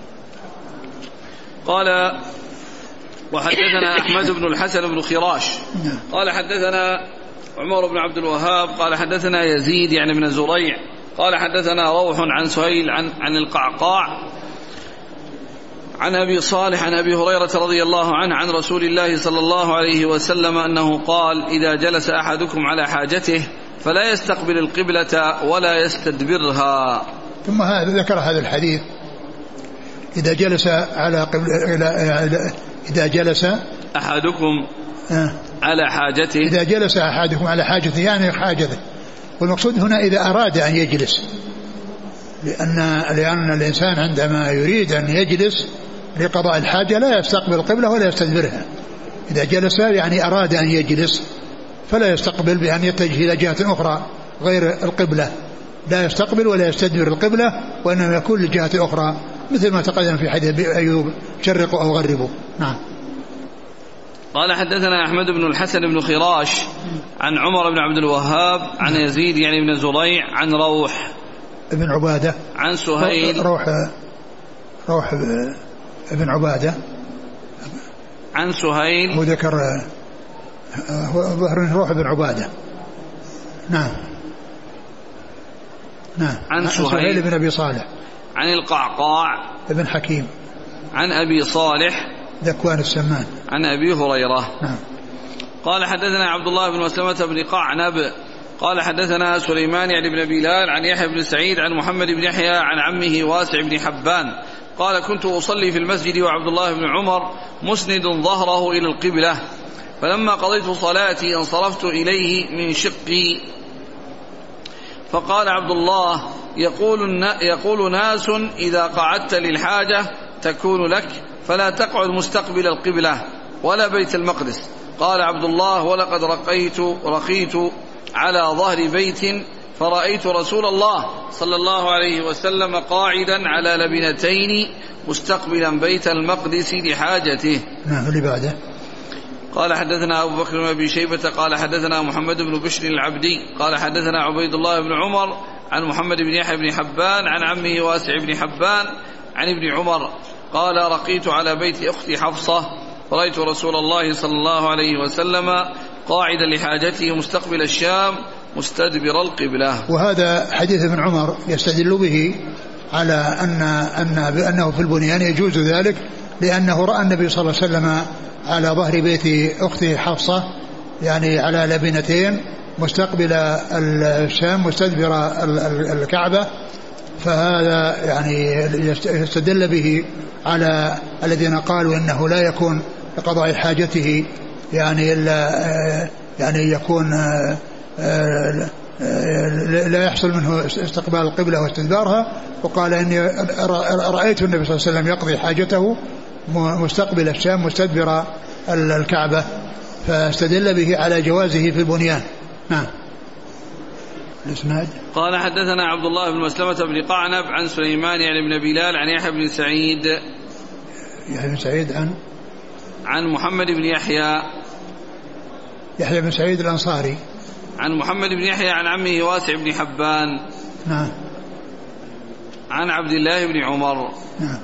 قال وحدثنا أحمد بن الحسن بن خراش قال حدثنا عمر بن عبد الوهاب قال حدثنا يزيد يعني من زريع قال حدثنا روح عن سهيل عن, عن القعقاع عن أبي صالح عن أبي هريرة رضي الله عنه عن رسول الله صلى الله عليه وسلم أنه قال إذا جلس أحدكم على حاجته فلا يستقبل القبلة ولا يستدبرها. ثم هذا ذكر هذا الحديث إذا جلس على قبل إذا جلس أحدكم آه. على حاجته إذا جلس أحدكم على حاجته يعني حاجته، والمقصود هنا إذا أراد أن يجلس، لأن لأن الإنسان عندما يريد أن يجلس لقضاء الحاجة لا يستقبل القبلة ولا يستدبرها. إذا جلس يعني أراد أن يجلس فلا يستقبل بأن يتجه إلى جهة أخرى غير القبلة، لا يستقبل ولا يستدبر القبلة، وإنما يكون للجهة الأخرى مثل ما تقدم في حديث أيوب شرقوا أو غربوا. نعم. قال حدثنا أحمد بن الحسن بن خراش عن عمر بن عبد الوهاب عن يزيد يعني بن زريع عن روح ابن عبادة عن سهيل روح روح ابن عبادة عن سهيل هو ذكر ظهر روح ابن عبادة. نعم. نعم. عن سهيل بن أبي صالح عن القعقاع ابن حكيم عن أبي صالح ذكوان السمان عن أبي هريرة. نعم. قال حدثنا عبد الله بن مسلمة بن قعنب قال حدثنا سليمان يعني بن بلال عن يحيى بن سعيد عن محمد بن يحيى عن عمه واسع بن حبان قال كنت أصلي في المسجد وعبد الله بن عمر مسند ظهره إلى القبلة فلما قضيت صلاتي انصرفت إليه من شقي، فقال عبد الله: يقول, يقول ناس إذا قعدت للحاجة تكون لك، فلا تقعد مستقبل القبلة ولا بيت المقدس. قال عبد الله: ولقد رقيت, رقيت على ظهر بيت فرأيت رسول الله صلى الله عليه وسلم قاعدا على لبنتين مستقبلا بيت المقدس لحاجته. نعم. اللي بعده قال حدثنا أبو بكر بن أبي شيبة قال حدثنا محمد بن بشر العبدي قال حدثنا عبيد الله بن عمر عن محمد بن يحيى بن حبان عن عمه واسع بن حبان عن ابن عمر قال: رقيت على بيت أختي حفصة فرأيت رسول الله صلى الله عليه وسلم قاعدا لحاجته مستقبل الشام مستدبر القبلة. وهذا حديث ابن عمر يستدل به على أن أن بأنه في البنيان يجوز ذلك، لأنه رأى النبي صلى الله عليه وسلم على ظهر بيت أخته حفصة يعني على لبنتين مستقبل الشام مستدبر الكعبة، فهذا يعني يستدل به على الذين قالوا إنه لا يكون لقضاء حاجته يعني إلا يعني يكون لا يحصل منه استقبال القبلة واستدبارها. وقال إني رأيت النبي صلى الله عليه وسلم يقضي حاجته مستقبل الشام مستدبر الكعبة، فاستدل به على جوازه في البنيان. نعم. الاسناد قال حدثنا عبد الله بن مسلمة بن قعنب عن سليمان يعني بن بلال عن يحيى بن سعيد يحيى بن سعيد عن عن محمد بن يحيى يحيى بن سعيد الأنصاري عن محمد بن يحيى عن عمه واسع بن حبان نعم عن عبد الله بن عمر نعم.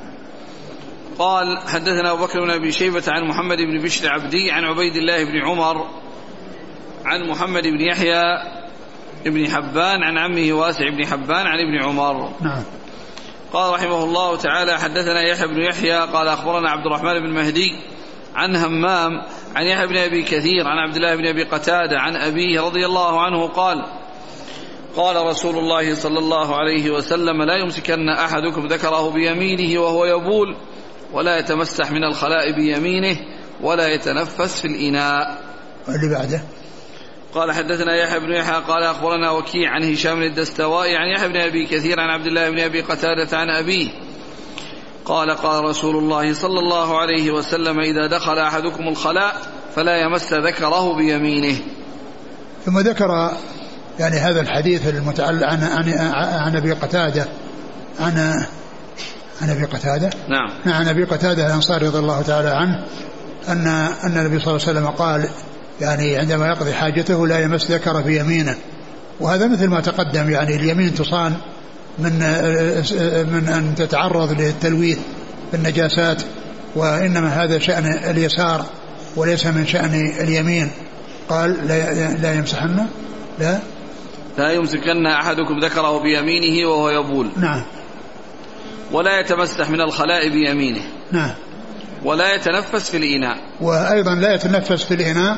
قال حدثنا أبو بكر بن أبي شيبة عن محمد بن بشر عبدي عن عبيد الله بن عمر عن محمد بن يحيى ابن حبان عن عمه واسع بن حبان عن ابن عمر نعم. قال رحمه الله تعالى حدثنا يحيى بن يحيى قال أخبرنا عبد الرحمن بن مهدي عن همام عن يحيى بن أبي كثير عن عبد الله بن أبي قتادة عن أبيه رضي الله عنه قال: قال رسول الله صلى الله عليه وسلم: لا يمسكن أحدكم ذكره بيمينه وهو يبول، ولا يتمسح من الخلاء بيمينه، ولا يتنفس في الإناء. اللي بعده قال حدثنا يحيى بن يحيى قال أخبرنا وكيع عن هشام الدستوائي عن يحيى بن أبي كثير عن عبد الله بن أبي قتادة عن أبيه قال: قال رسول الله صلى الله عليه وسلم: إذا دخل أحدكم الخلاء فلا يمس ذكره بيمينه. ثم ذكر يعني هذا الحديث المتعلق عن عن عن أبي قتادة عن عن أبي قتادة نعم عن أبي قتادة الأنصاري رضي الله تعالى عنه أن أن النبي صلى الله عليه وسلم قال يعني عندما يقضي حاجته لا يمس ذكره بيمينه، وهذا مثل ما تقدم، يعني اليمين تصان من من أن تتعرض للتلويث بالنجاسات، وإنما هذا شأن اليسار وليس من شأن اليمين. قال لا, لا يمسحن لا لا يمسكن أحدكم ذكره بيمينه وهو يبول. نعم. ولا يتمسح من الخلاء بيمينه. نعم. ولا يتنفس في الإناء. وأيضا لا يتنفس في الإناء،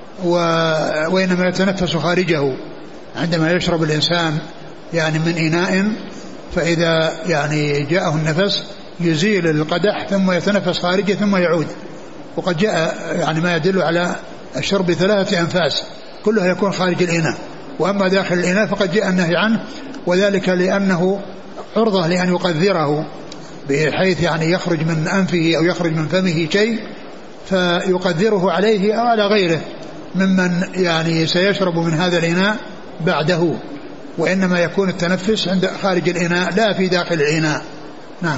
وإنما يتنفس خارجه عندما يشرب الإنسان يعني من إناء، فإذا يعني جاءه النفس يزيل القدح ثم يتنفس خارجه ثم يعود. وقد جاء يعني ما يدل على الشرب ثلاثة أنفاس كلها يكون خارج الإناء، وأما داخل الإناء فقد جاء النهي عنه، وذلك لأنه عرضة لأن يقذره بحيث يعني يخرج من أنفه أو يخرج من فمه شيء فيقذره عليه أو على غيره ممن يعني سيشرب من هذا الإناء بعده، وإنما يكون التنفس عند خارج الإناء لا في داخل الإناء. نعم.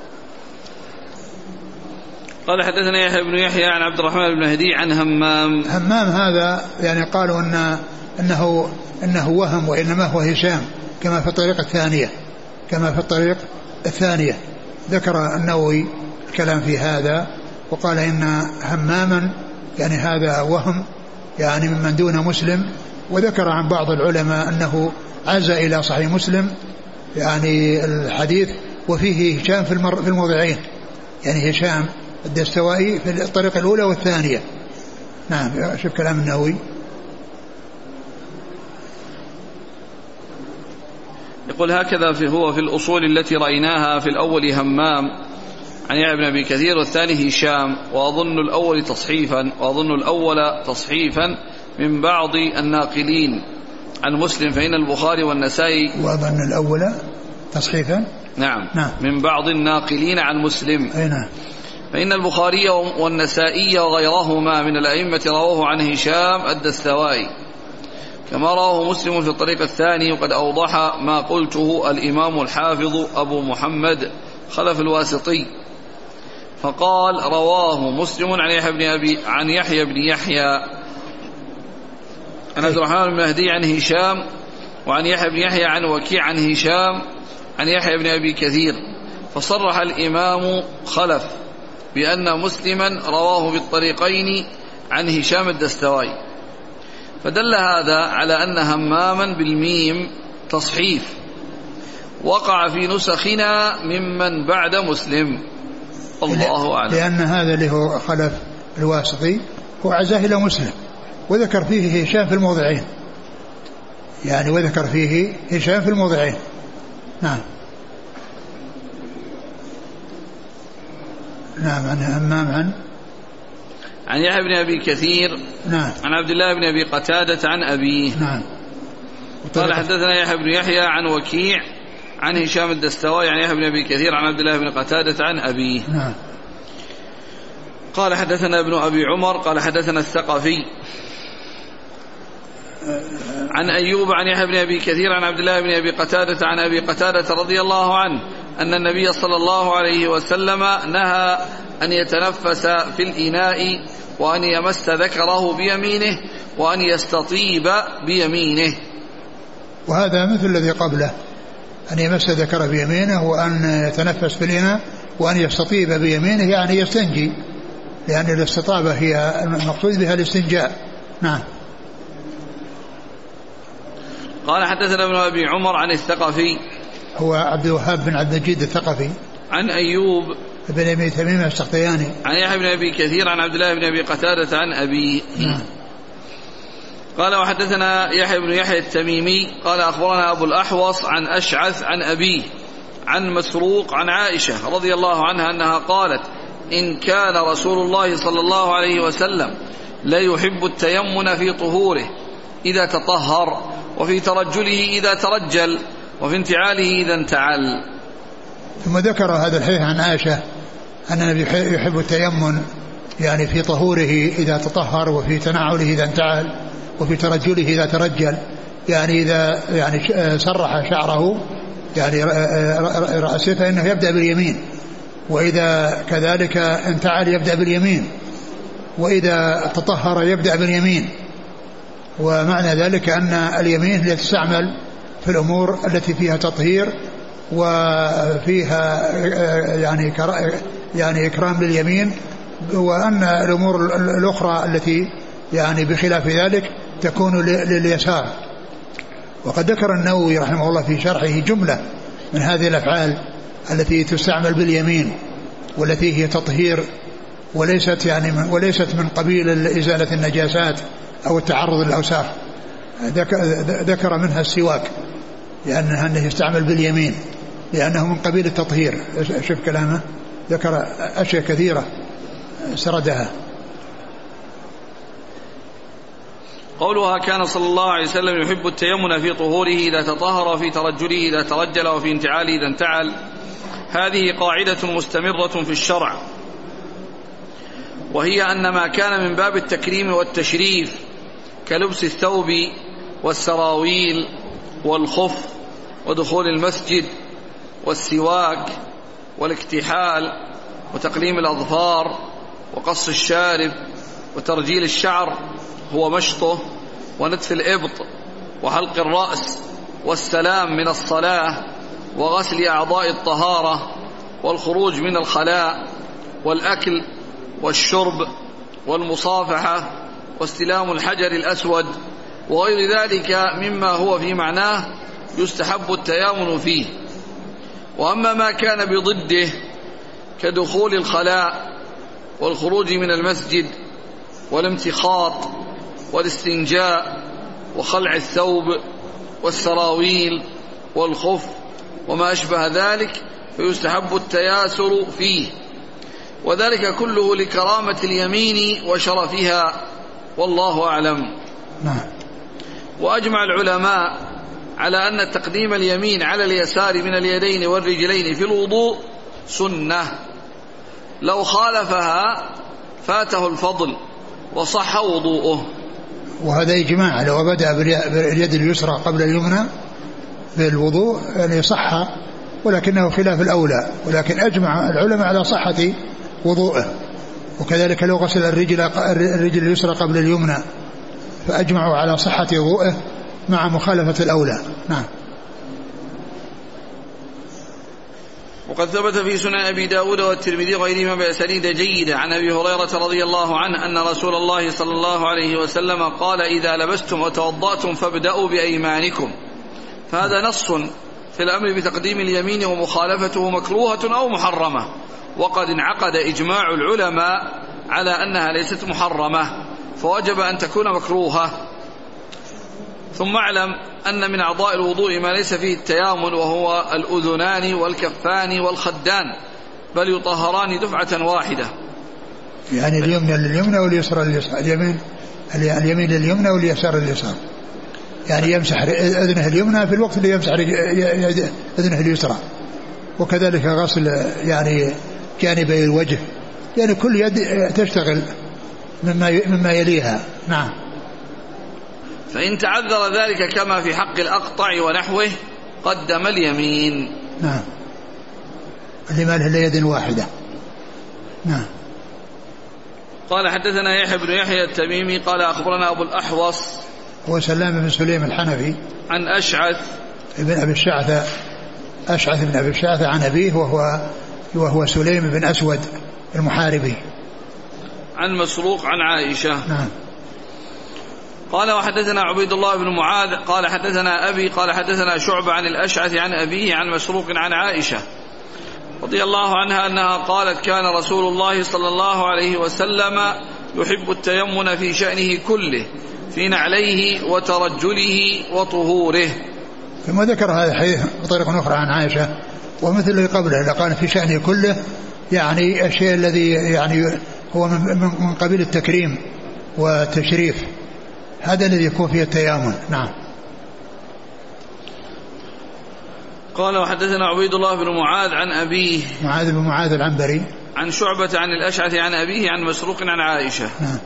قال حدثنا يحيى بن يحيى عن عبد الرحمن بن مهدي عن همام. همام هذا يعني قالوا إن إنه إنه وهم، وإنما هو هشام كما في الطريقة الثانية كما في الطريق الثانية. ذكر النووي الكلام في هذا وقال إن هماما يعني هذا وهم يعني ممن دون مسلم، وذكر عن بعض العلماء أنه عز إلى صحيح مسلم يعني الحديث وفيه هشام في في الموضعين، يعني هشام الدستوائي في الطريقة الأولى والثانية. نعم. شوف كلام النووي يقول هكذا في هو في الأصول التي رأيناها في الأول همام عن يحيى بن أبي كثير والثاني هشام، وأظن الأول تصحيفا وأظن الأول تصحيفا من بعض الناقلين عن مسلم، فإن البخاري والنسائي وأظن الأول تصحيفا نعم, نعم من بعض الناقلين عن مسلم أي نعم. فإن البخاري والنسائي وغيرهما من الأئمة رواه عن هشام الدستوائي كما رواه مسلم في الطريق الثاني، وقد أوضح ما قلته الإمام الحافظ أبو محمد خلف الواسطي فقال رواه مسلم عن يحيى بن أبي عن يحيى بن يحيى عن عبد الرحمن بن مهدي عن هشام، وعن يحيى بن يحيى عن وكيع عن هشام عن يحيى بن أبي كثير، فصرح الإمام خلف بأن مسلما رواه بالطريقين عن هشام الدستوائي، فدل هذا على أن هماما بالميم تصحيف وقع في نسخنا ممن بعد مسلم، الله أعلم. لأن هذا اللي هو خلف الواسطي هو عزاه إلى مسلم، وذكر فيه هشام في الموضعين، يعني وذكر فيه هشام في الموضعين. نعم نعم. عن همام عن عن يحيى بن أبي كثير نعم عن عبد الله بن أبي قتادة عن أبيه نعم. قال حدثنا يحيى بن يحيى عن وكيع عن هشام الدستوائي عن يحيى بن أبي كثير عن عبد الله بن قتادة عن أبيه نعم. قال حدثنا ابن أبي عمر قال حدثنا الثقفي عن أيوب عن يحيى بن أبي كثير عن عبد الله بن أبي قتادة عن أبي قتادة رضي الله عنه أن النبي صلى الله عليه وسلم نهى أن يتنفس في الإناء وأن يمس ذكره بيمينه وأن يستطيب بيمينه. وهذا مثل الذي قبله، أن يمس ذكره بيمينه وأن يتنفس في الإناء وأن يستطيب بيمينه، يعني يستنجي، لأن الاستطابة هي المقصود بها الاستنجاء. نعم. قال حدثنا ابن أبي عمر عن الثقفي هو عبد الوهاب بن عبد المجيد الثقفي عن أيوب بن أبي تميم السختياني عن يحيى بن أبي كثير عن عبد الله بن أبي قتادة عن أبيه. نعم. قال وحدثنا يحيى بن يحيى التميمي قال أخبرنا أبو الأحوص عن أشعث عن أبيه عن مسروق عن عائشة رضي الله عنها أنها قالت إن كان رسول الله صلى الله عليه وسلم لا يحب التيمن في طهوره إذا تطهر، وفي ترجله إذا ترجل، وفي انتعاله إذا انتعل. ثم ذكر هذا الحديث عن عائشة أن النبي يحب التيمن يعني في طهوره إذا تطهر، وفي تنعله إذا انتعل، وفي ترجله إذا ترجل، يعني إذا يعني سرح شعره يعني رأسه فإنه يبدأ باليمين، وإذا كذلك انتعل يبدأ باليمين، وإذا تطهر يبدأ باليمين. ومعنى ذلك أن اليمين لا تستعمل في الأمور التي فيها تطهير وفيها يعني يعني إكرام لليمين، وأن الأمور الأخرى التي يعني بخلاف ذلك تكون لليسار. وقد ذكر النووي رحمه الله في شرحه جملة من هذه الأفعال التي تستعمل باليمين والتي هي تطهير، وليست يعني من وليست من قبيل إزالة النجاسات أو التعرض للأوساخ. ذكر منها السواك لأنه أنه يستعمل باليمين لأنه من قبيل التطهير. شوف كلامه، ذكر أشياء كثيرة سردها. قولها كان صلى الله عليه وسلم يحب التيمن في طهوره إذا تطهر، وفي ترجله إذا ترجل، وفي انتعاله إذا انتعل، هذه قاعدة مستمرة في الشرع، وهي أن ما كان من باب التكريم والتشريف كلبس الثوب والسراويل والخف ودخول المسجد والسواك والاكتحال وتقليم الأظفار وقص الشارب وترجيل الشعر هو مشطه ونتف الإبط وحلق الرأس والسلام من الصلاة وغسل أعضاء الطهارة والخروج من الخلاء والأكل والشرب والمصافحة واستلام الحجر الأسود وغير ذلك مما هو في معناه يستحب التيامن فيه. وأما ما كان بضده كدخول الخلاء والخروج من المسجد والامتخاط والاستنجاء وخلع الثوب والسراويل والخف وما أشبه ذلك فيستحب التياسر فيه وذلك كله لكرامة اليمين وشرفها، والله أعلم. نعم. وأجمع العلماء على أن تقديم اليمين على اليسار من اليدين والرجلين في الوضوء سنة، لو خالفها فاته الفضل وصح وضوءه. وهذا إجماع، لو بدأ باليد اليسرى قبل اليمنى في الوضوء يعني صح، ولكنه خلاف الأولى، ولكن أجمع العلماء على صحة وضوءه. وكذلك لو غسل الرجل الرجل اليسرى قبل اليمنى فأجمعوا على صحة وضوءه مع مخالفة الأولى. نعم. وقد ثبت في سنن أبي داود والترمذي وغيرهما بأسانيد جيدة عن أبي هريرة رضي الله عنه أن رسول الله صلى الله عليه وسلم قال: إذا لبستم وتوضأتم فابدأوا بأيمانكم. فهذا نص في الأمر بتقديم اليمين، ومخالفته مكروهة أو محرمة، وقد انعقد إجماع العلماء على أنها ليست محرمة، فوجب أن تكون مكروهة. ثم اعلم أن من أعضاء الوضوء ما ليس فيه التيامن، وهو الأذنان والكفان والخدان، بل يطهران دفعة واحدة. يعني اليمنى لليمنى واليسرى لليسرى، اليمين اليمين لليمنى واليسار لليسار، يعني يمسح أذنه اليمنى في الوقت اللي يمسح أذنه اليسرى. وكذلك غسل يعني جانبي الوجه، يعني كل يد تشتغل مما مما يليها. نعم. فإن تعذر ذلك كما في حق الأقطع ونحوه قدم اليمين. نعم. اللي ما له إلا يد واحدة. نعم. قال: حدثنا يحيى بن يحيى التميمي قال: أخبرنا أبو الأحوص هو سلام بن سليم الحنفي عن أشعث ابن أبي الشعثة أشعث بن أبي الشعثة عن أبيه وهو وهو سليم بن أسود المحاربي عن مسروق عن عائشة. نعم. قال: وحدثنا عبيد الله بن معاذ قال: حدثنا أبي قال: حدثنا شعبة عن الأشعث عن أبيه عن مسروق عن عائشة رضي الله عنها أنها قالت: كان رسول الله صلى الله عليه وسلم يحب التيمن في شأنه كله، في نعليه وترجله وطهوره. ثم ذكر هذا الحديث بطريقة أخرى عن عائشة ومثل اللي قبله، قال في شأنه كله، يعني الشيء الذي يعني هو من قبيل التكريم والتشريف، هذا الذي يكون فيه التيامن. نعم. قال: وحدثنا عبيد الله بن معاذ عن أبيه معاذ بن معاذ العنبري عن شعبة عن الأشعث عن أبيه عن مسروق عن عائشة. نعم.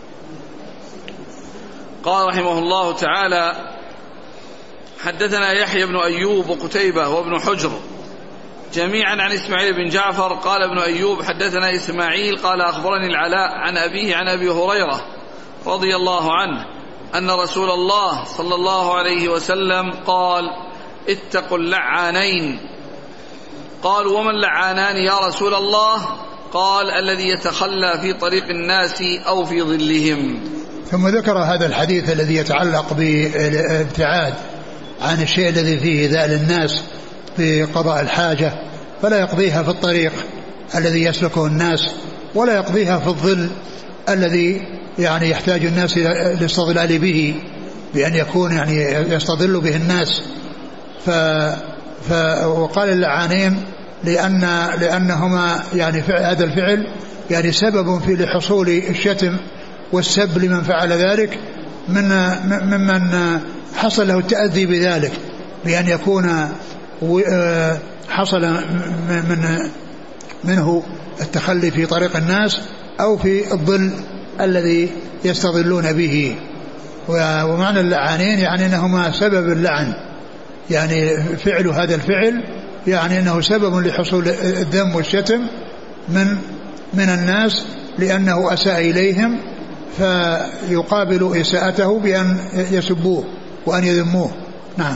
قال رحمه الله تعالى: حدثنا يحيى بن أيوب وقتيبة وابن حجر جميعا عن إسماعيل بن جعفر. قال ابن أيوب: حدثنا إسماعيل قال: أخبرني العلاء عن أبيه عن أبي هريرة رضي الله عنه أن رسول الله صلى الله عليه وسلم قال: اتقوا اللعانين. قالوا: وما اللعانان يا رسول الله؟ قال: الذي يتخلى في طريق الناس أو في ظلهم. ثم ذكر هذا الحديث الذي يتعلق بالابتعاد عن الشيء الذي فيه إيذاء للناس في قضاء الحاجة، فلا يقضيها في الطريق الذي يسلكه الناس، ولا يقضيها في الظل الذي يعني يحتاج الناس للاستظلال به، بأن يكون يعني يستظل به الناس. ف ف وقال اللعانين لأن لأنهما يعني هذا الفعل يعني سبب في لحصول الشتم والسب لمن فعل ذلك، من ممن حصل له التأذي بذلك، بأن يكون حصل من منه التخلي في طريق الناس أو في الظل الذي يستظلون به. ومعنى اللعانين يعني أنهما سبب اللعن، يعني فعل هذا الفعل يعني أنه سبب لحصول الذم والشتم من من الناس، لأنه أساء إليهم، فيقابل إساءته بأن يسبوه وأن يذموه. نعم.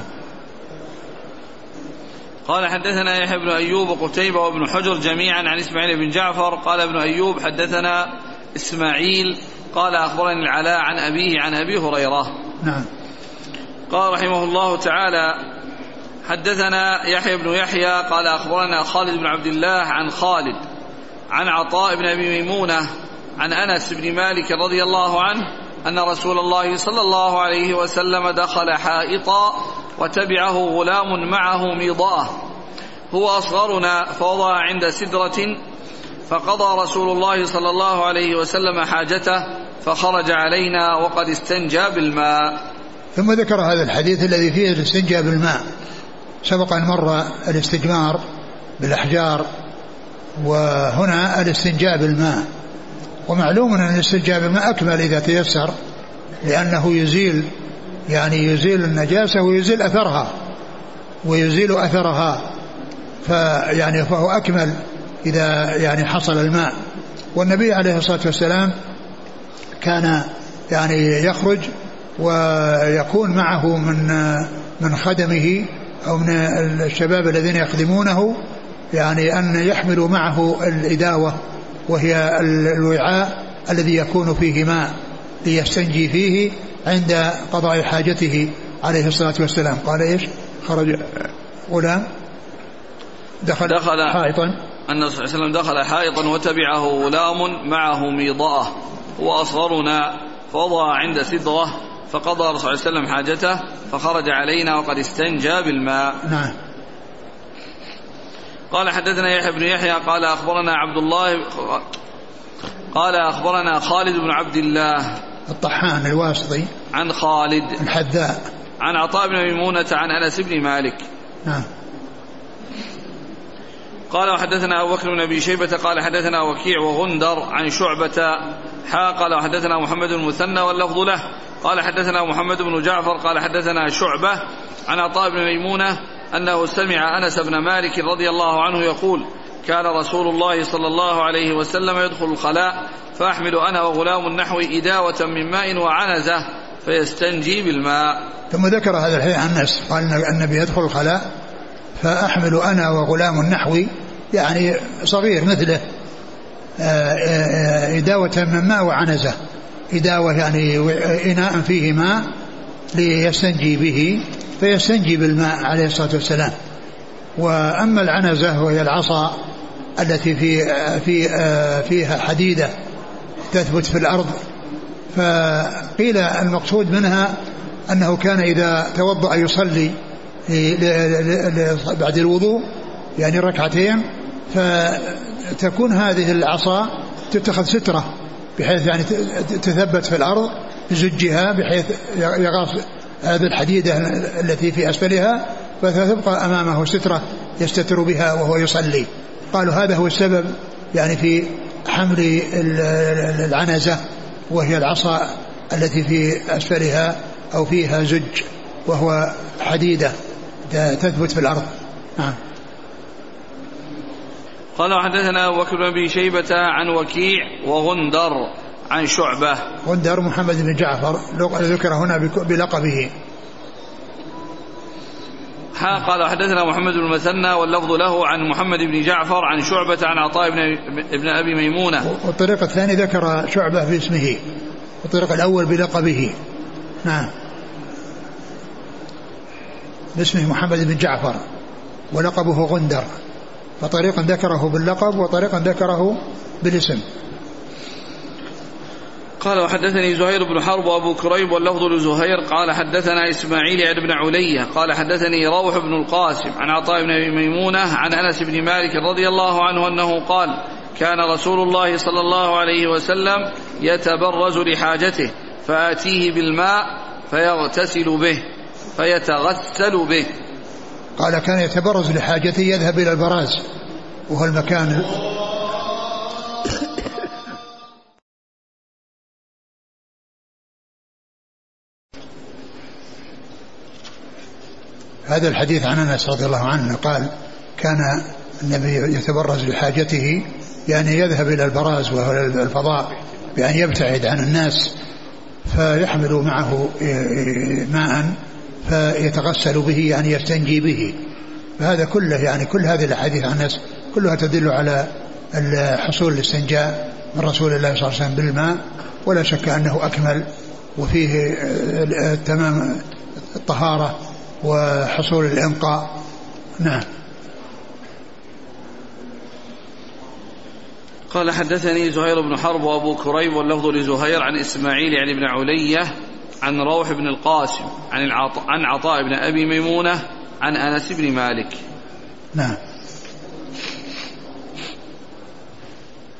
قال: حدثنا يحيى بن أيوب وقتيبة وابن حجر جميعا عن إسماعيل بن جعفر. قال ابن أيوب: حدثنا إسماعيل قال: أخبرني العلاء عن أبيه عن أبي هريرة. نعم. قال رحمه الله تعالى: حدثنا يحيى بن يحيى قال: أخبرنا خالد بن عبد الله عن خالد عن عطاء بن أبي ميمونة عن أنس بن مالك رضي الله عنه أن رسول الله صلى الله عليه وسلم دخل حائطا وتبعه غلام معه ميضاء هو أصغرنا، فوضع عند سدرة فقضى رسول الله صلى الله عليه وسلم حاجته فخرج علينا وقد استنجى بالماء. ثم ذكر هذا الحديث الذي فيه الاستنجاء بالماء. سبق أن مر الاستجمار بالأحجار، وهنا الاستنجاء بالماء. ومعلوم أن الاستنجاء بالماء أكمل إذا تيسر، لأنه يزيل يعني يزيل النجاسة ويزيل أثرها ويزيل أثرها فيعني فهو أكمل إذا يعني حصل الماء. والنبي عليه الصلاة والسلام كان يعني يخرج ويكون معه من من خدمه أو من الشباب الذين يخدمونه يعني أن يحملوا معه الإداوة، وهي الوعاء الذي يكون فيه ماء ليستنجي فيه عند قضاء حاجته عليه الصلاة والسلام. قال إيش؟ خرج غلام دخل, دخل حائطا أن صلى الله عليه وسلم دخل حائطا وتبعه غلام معه ميضاء وأصغرنا، فوضع عند سدرة فقضى رسول الله صلى الله عليه وسلم حاجته فخرج علينا وقد استنجى بالماء. نعم. قال حدثنا يحيى بن يحيى قال أخبرنا عبد الله قال أخبرنا خالد بن عبد الله الطحان الواسطي عن خالد الحذاء عن عطاء بن ميمونة عن أنس بن مالك. نعم. قال وحدثنا أبو بكر بن أبي شيبة قال حدثنا وكيع وغندر عن شعبة حا قال وحدثنا محمد بن المثنى واللفظ له قال حدثنا محمد بن جعفر قال حدثنا شعبة عن عطاء بن ميمونة أنه سمع أنس بن مالك رضي الله عنه يقول كان رسول الله صلى الله عليه وسلم يدخل الخلاء فأحمل أنا وغلام النحو إداوة من ماء وعنزة فيستنجي بالماء. ثم ذكر هذا الحديث عن أنس قال النبي يدخل الخلاء فأحمل أنا وغلام النحو يعني صغير مثله إداوة من ماء وعنزة. إداوة يعني إناء فيه ماء ليستنجي به فيستنجي بالماء عليه الصلاة والسلام. وأما العنزة وهي العصا التي في في فيها حديدة تثبت في الأرض، فقيل المقصود منها أنه كان إذا توضأ يصلي بعد الوضوء يعني ركعتين فتكون هذه العصا تتخذ سترة بحيث يعني تثبت في الأرض بزجها بحيث يغاص هذه الحديدة التي في أسفلها فتبقى أمامه سترة يستتر بها وهو يصلي. قالوا هذا هو السبب يعني في حمل العنزة وهي العصا التي في أسفلها أو فيها زج وهو حديدة تثبت في الأرض. نعم. قال حدثنا أبو بكر بن أبي شيبة عن وكيع وغندر عن شعبة. غندر محمد بن جعفر ذكر هنا بلقبه. ها قال حدثنا محمد بن المثنى واللفظ له عن محمد بن جعفر عن شعبة عن عطاء بن أبي ميمونة. والطريق الثاني ذكر شعبة باسمه والطريق الأول بلقبه. نعم. باسمه محمد بن جعفر ولقبه غندر، فطريقا ذكره باللقب وطريقا ذكره بالاسم. قال وحدثني زهير بن حرب وأبو كريب واللفظ لزهير قال حدثنا إسماعيل بن علية قال حدثني روح بن القاسم عن عطاء بن أبي ميمونة عن أنس بن مالك رضي الله عنه أنه قال كان رسول الله صلى الله عليه وسلم يتبرز لحاجته فآتيه بالماء فيغتسل به فيتغسل به. قال كان يتبرز لحاجته يذهب إلى البراز وهو المكان هذا الحديث عن أنس رضي الله عنه قال كان النبي يتبرز لحاجته يعني يذهب إلى البراز وهو الفضاء بأن يبتعد عن الناس فيحمل معه ماء فيتغسل به يعني يستنجي به. فهذا كله يعني كل هذه الأحاديث عن الناس كلها تدل على حصول الاستنجاء من رسول الله صلى الله عليه وسلم بالماء، ولا شك أنه أكمل وفيه تمام الطهارة وحصول الإنقاء. نعم. قال حدثني زهير بن حرب وأبو كريب واللفظ لزهير عن إسماعيل يعني بن علية عن روح بن القاسم عن العطاء عن عطاء بن أبي ميمونة عن أنس بن مالك. نعم.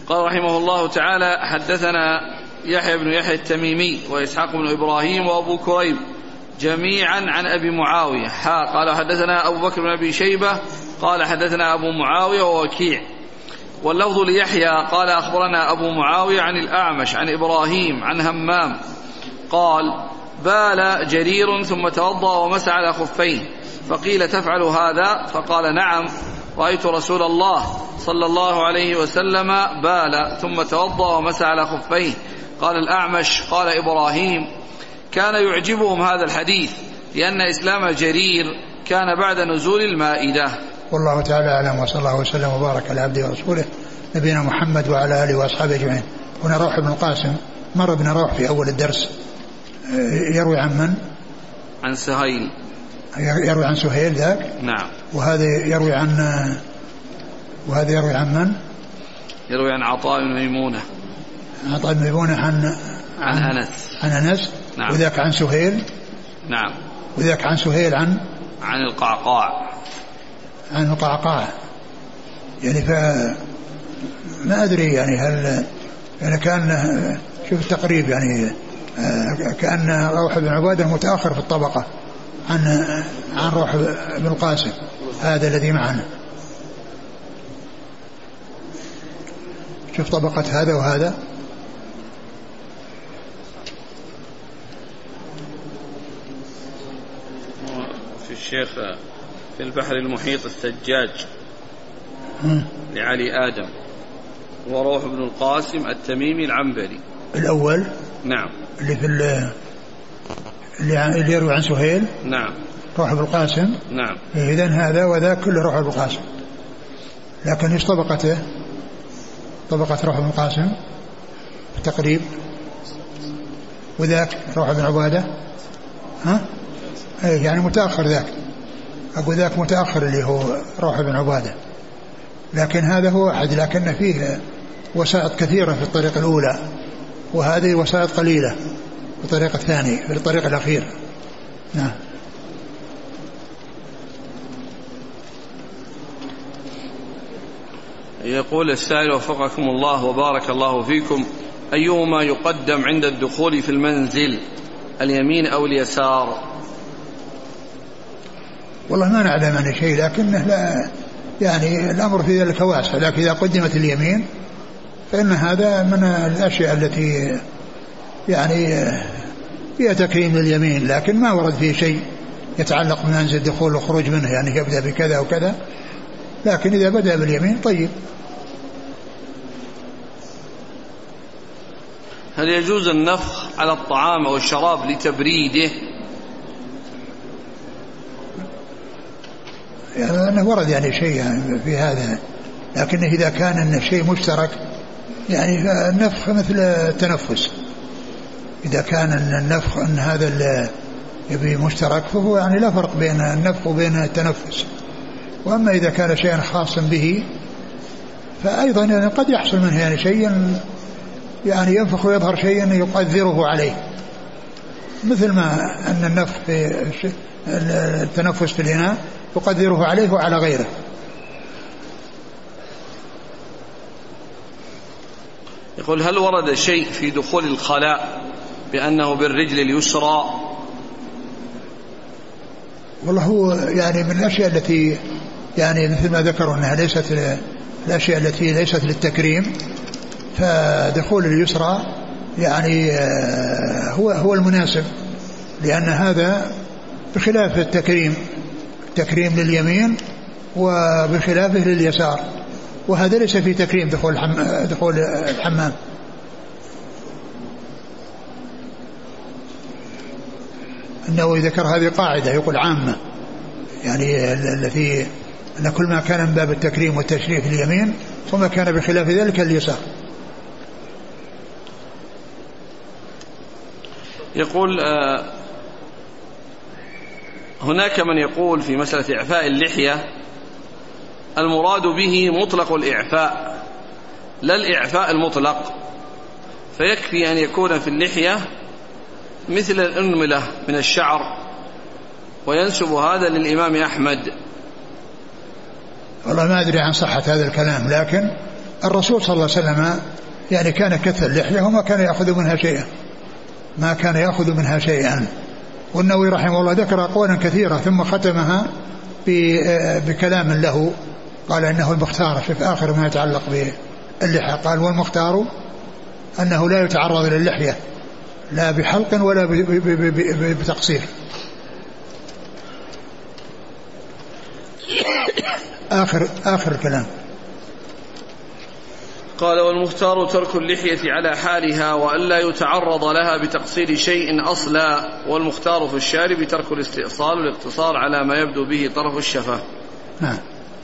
قال رحمه الله تعالى: حدثنا يحيى بن يحيى التميمي وإسحاق بن إبراهيم وأبو كريب جميعا عن أبي معاوية. قال حدثنا أبو بكر بن أبي شيبة قال حدثنا أبو معاوية ووكيع. واللفظ ليحيى قال أخبرنا أبو معاوية عن الأعمش عن إبراهيم عن همام قال: بال جرير ثم توضأ ومسح على خفيه، فقيل: تفعل هذا؟ فقال: نعم، رأيت رسول الله صلى الله عليه وسلم بال ثم توضأ ومسح على خفيه. قال الأعمش: قال إبراهيم: كان يعجبهم هذا الحديث لأن إسلام جرير كان بعد نزول المائدة. والله تعالى أعلم، وصلى الله وسلم وبارك على عبده ورسوله نبينا محمد وعلى آله وأصحابه أجمعين. هنا روح بن القاسم مر بن روح في أول الدرس، يروي عن من؟ عن سهيل، يروي عن سهيل ذاك. نعم. وهذا يروي عن وهذا يروي عن من؟ يروي عن عطاء بن ميمونة. عطاء بن ميمونة عن عن, عن أنس. عن أنس. نعم. وذاك عن سهيل. نعم. وذاك عن سهيل عن عن القعقاع. عن القعقاع. يعني فما أدري يعني هل يعني كان شوف التقريب يعني كأن روح بن عبادة متأخر في الطبقة عن عن روح بن القاسم هذا الذي معنا. شوف طبقة هذا وهذا. في الشيخ في البحر المحيط الثجاج لعلي آدم وروح بن القاسم التميمي العنبري الأول. نعم. اللي في اللي يروي عن سهيل. نعم. روح بن القاسم. نعم. إذن هذا وذاك كله روح بن القاسم، لكن ايش طبقته؟ طبقة روح بن القاسم تقريب، وذاك روح بن عبادة ها ايه يعني متأخر ذاك. أقول ذاك متأخر اللي هو روح بن عبادة، لكن هذا هو أحد، لكن فيه وسائط كثيرة في الطريق الأولى، وهذه وسائط قليلة في الطريق الثاني في الطريق الأخير. نعم. يقول السائل وفقكم الله وبارك الله فيكم: أيهما يقدم عند الدخول في المنزل، اليمين أو اليسار؟ والله ما نعلم عن شيء، لكنه لا يعني الأمر في ذلك واسع، لكن إذا قدمت اليمين فإن هذا من الأشياء التي يعني فيها تكريم لليمين، لكن ما ورد فيه شيء يتعلق بمنزل الدخول والخروج منه، يعني يبدأ بكذا وكذا، لكن إذا بدأ باليمين طيب. هل يجوز النفخ على الطعام أو الشراب لتبريده؟ يعني أنه ورد يعني شيء يعني في هذا، لكن إذا كان أن الشيء مشترك يعني النفخ مثل التنفس، إذا كان النفخ أن هذا اللي يبي مشترك فهو يعني لا فرق بين النفخ وبين التنفس. وأما إذا كان شيئا خاصا به فأيضا يعني قد يحصل منه يعني شيء يعني ينفخ ويظهر شيئا يقدره عليه، مثل ما أن النفخ في التنفس في الإناء يقدره عليه وعلى غيره. يقول: هل ورد شيء في دخول الخلاء بأنه بالرجل اليسرى؟ والله هو يعني من الأشياء التي يعني مثل ما ذكروا أنها ليست الأشياء التي ليست للتكريم، فدخول اليسرى يعني هو هو المناسب، لأن هذا بخلاف التكريم، تكريم لليمين وبخلافه لليسار، وهذا ليس في تكريم دخول دخول الحمام. إنه ذكر هذه قاعدة يقول عامة، يعني التي أن كل ما كان من باب التكريم والتشريف اليمين، وما كان بخلاف ذلك اليسار. يقول: آه هناك من يقول في مسألة إعفاء اللحية المراد به مطلق الإعفاء لا الإعفاء المطلق، فيكفي أن يكون في اللحية مثل الأنملة من الشعر، وينسب هذا للإمام أحمد. والله ما أدري عن صحة هذا الكلام، لكن الرسول صلى الله عليه وسلم يعني كان كث اللحية وما كان يأخذ منها شيئا ما كان يأخذ منها شيئا. والنووي رحمه الله ذكر أقوالا كثيرة ثم ختمها بكلام له قال إنه المختار في آخر ما يتعلق باللحية قال والمختار أنه لا يتعرض للحية لا بحلق ولا بتقصير. آخر آخر كلام قال والمختار ترك اللحية على حالها وألا يتعرض لها بتقصير شيء أصلا والمختار في الشارب ترك الاستئصال والاقتصار على ما يبدو به طرف الشفة. نعم.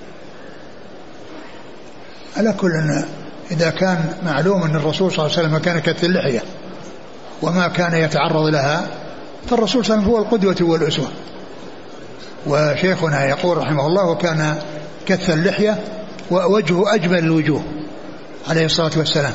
على كل إذا كان معلوم أن الرسول صلى الله عليه وسلم كان كث اللحية وما كان يتعرض لها فالرسول صلى الله عليه وسلم هو القدوة والأسوة. وشيخنا يقول رحمه الله وكان كث اللحية ووجهه أجمل الوجوه عليه الصلاة والسلام.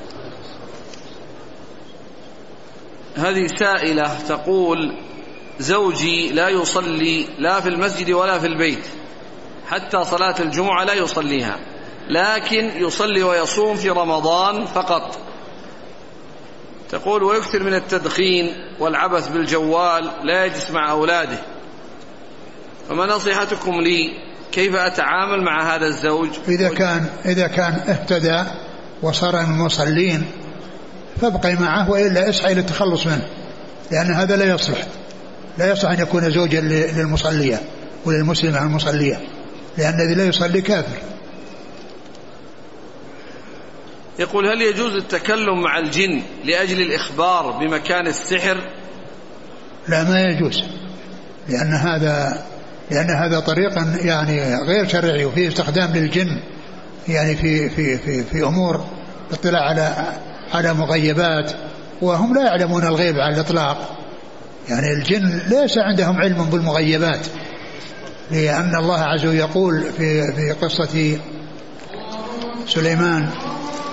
هذه سائلة تقول زوجي لا يصلي لا في المسجد ولا في البيت حتى صلاة الجمعة لا يصليها لكن يصلي ويصوم في رمضان فقط. تقول ويكثر من التدخين والعبث بالجوال لا يجلس مع أولاده فما نصيحتكم لي كيف أتعامل مع هذا الزوج؟ إذا كان إذا كان اهتدى وصار من المصلين فابقي معه وإلا اسعى للتخلص منه لأن هذا لا يصلح لا يصلح أن يكون زوجا للمصلية وللمسلمة المصلية لأن الذي لا يصلي كافر. يقول هل يجوز التكلم مع الجن لأجل الإخبار بمكان السحر؟ لا ما يجوز لأن هذا لأن هذا طريقا يعني غير شرعي وفيه استخدام للجن يعني في في في في أمور اطلاع على على مغيبات وهم لا يعلمون الغيب على الإطلاق. يعني الجن ليس عندهم علم بالمغيبات لأن الله عز وجل يقول في في قصة سليمان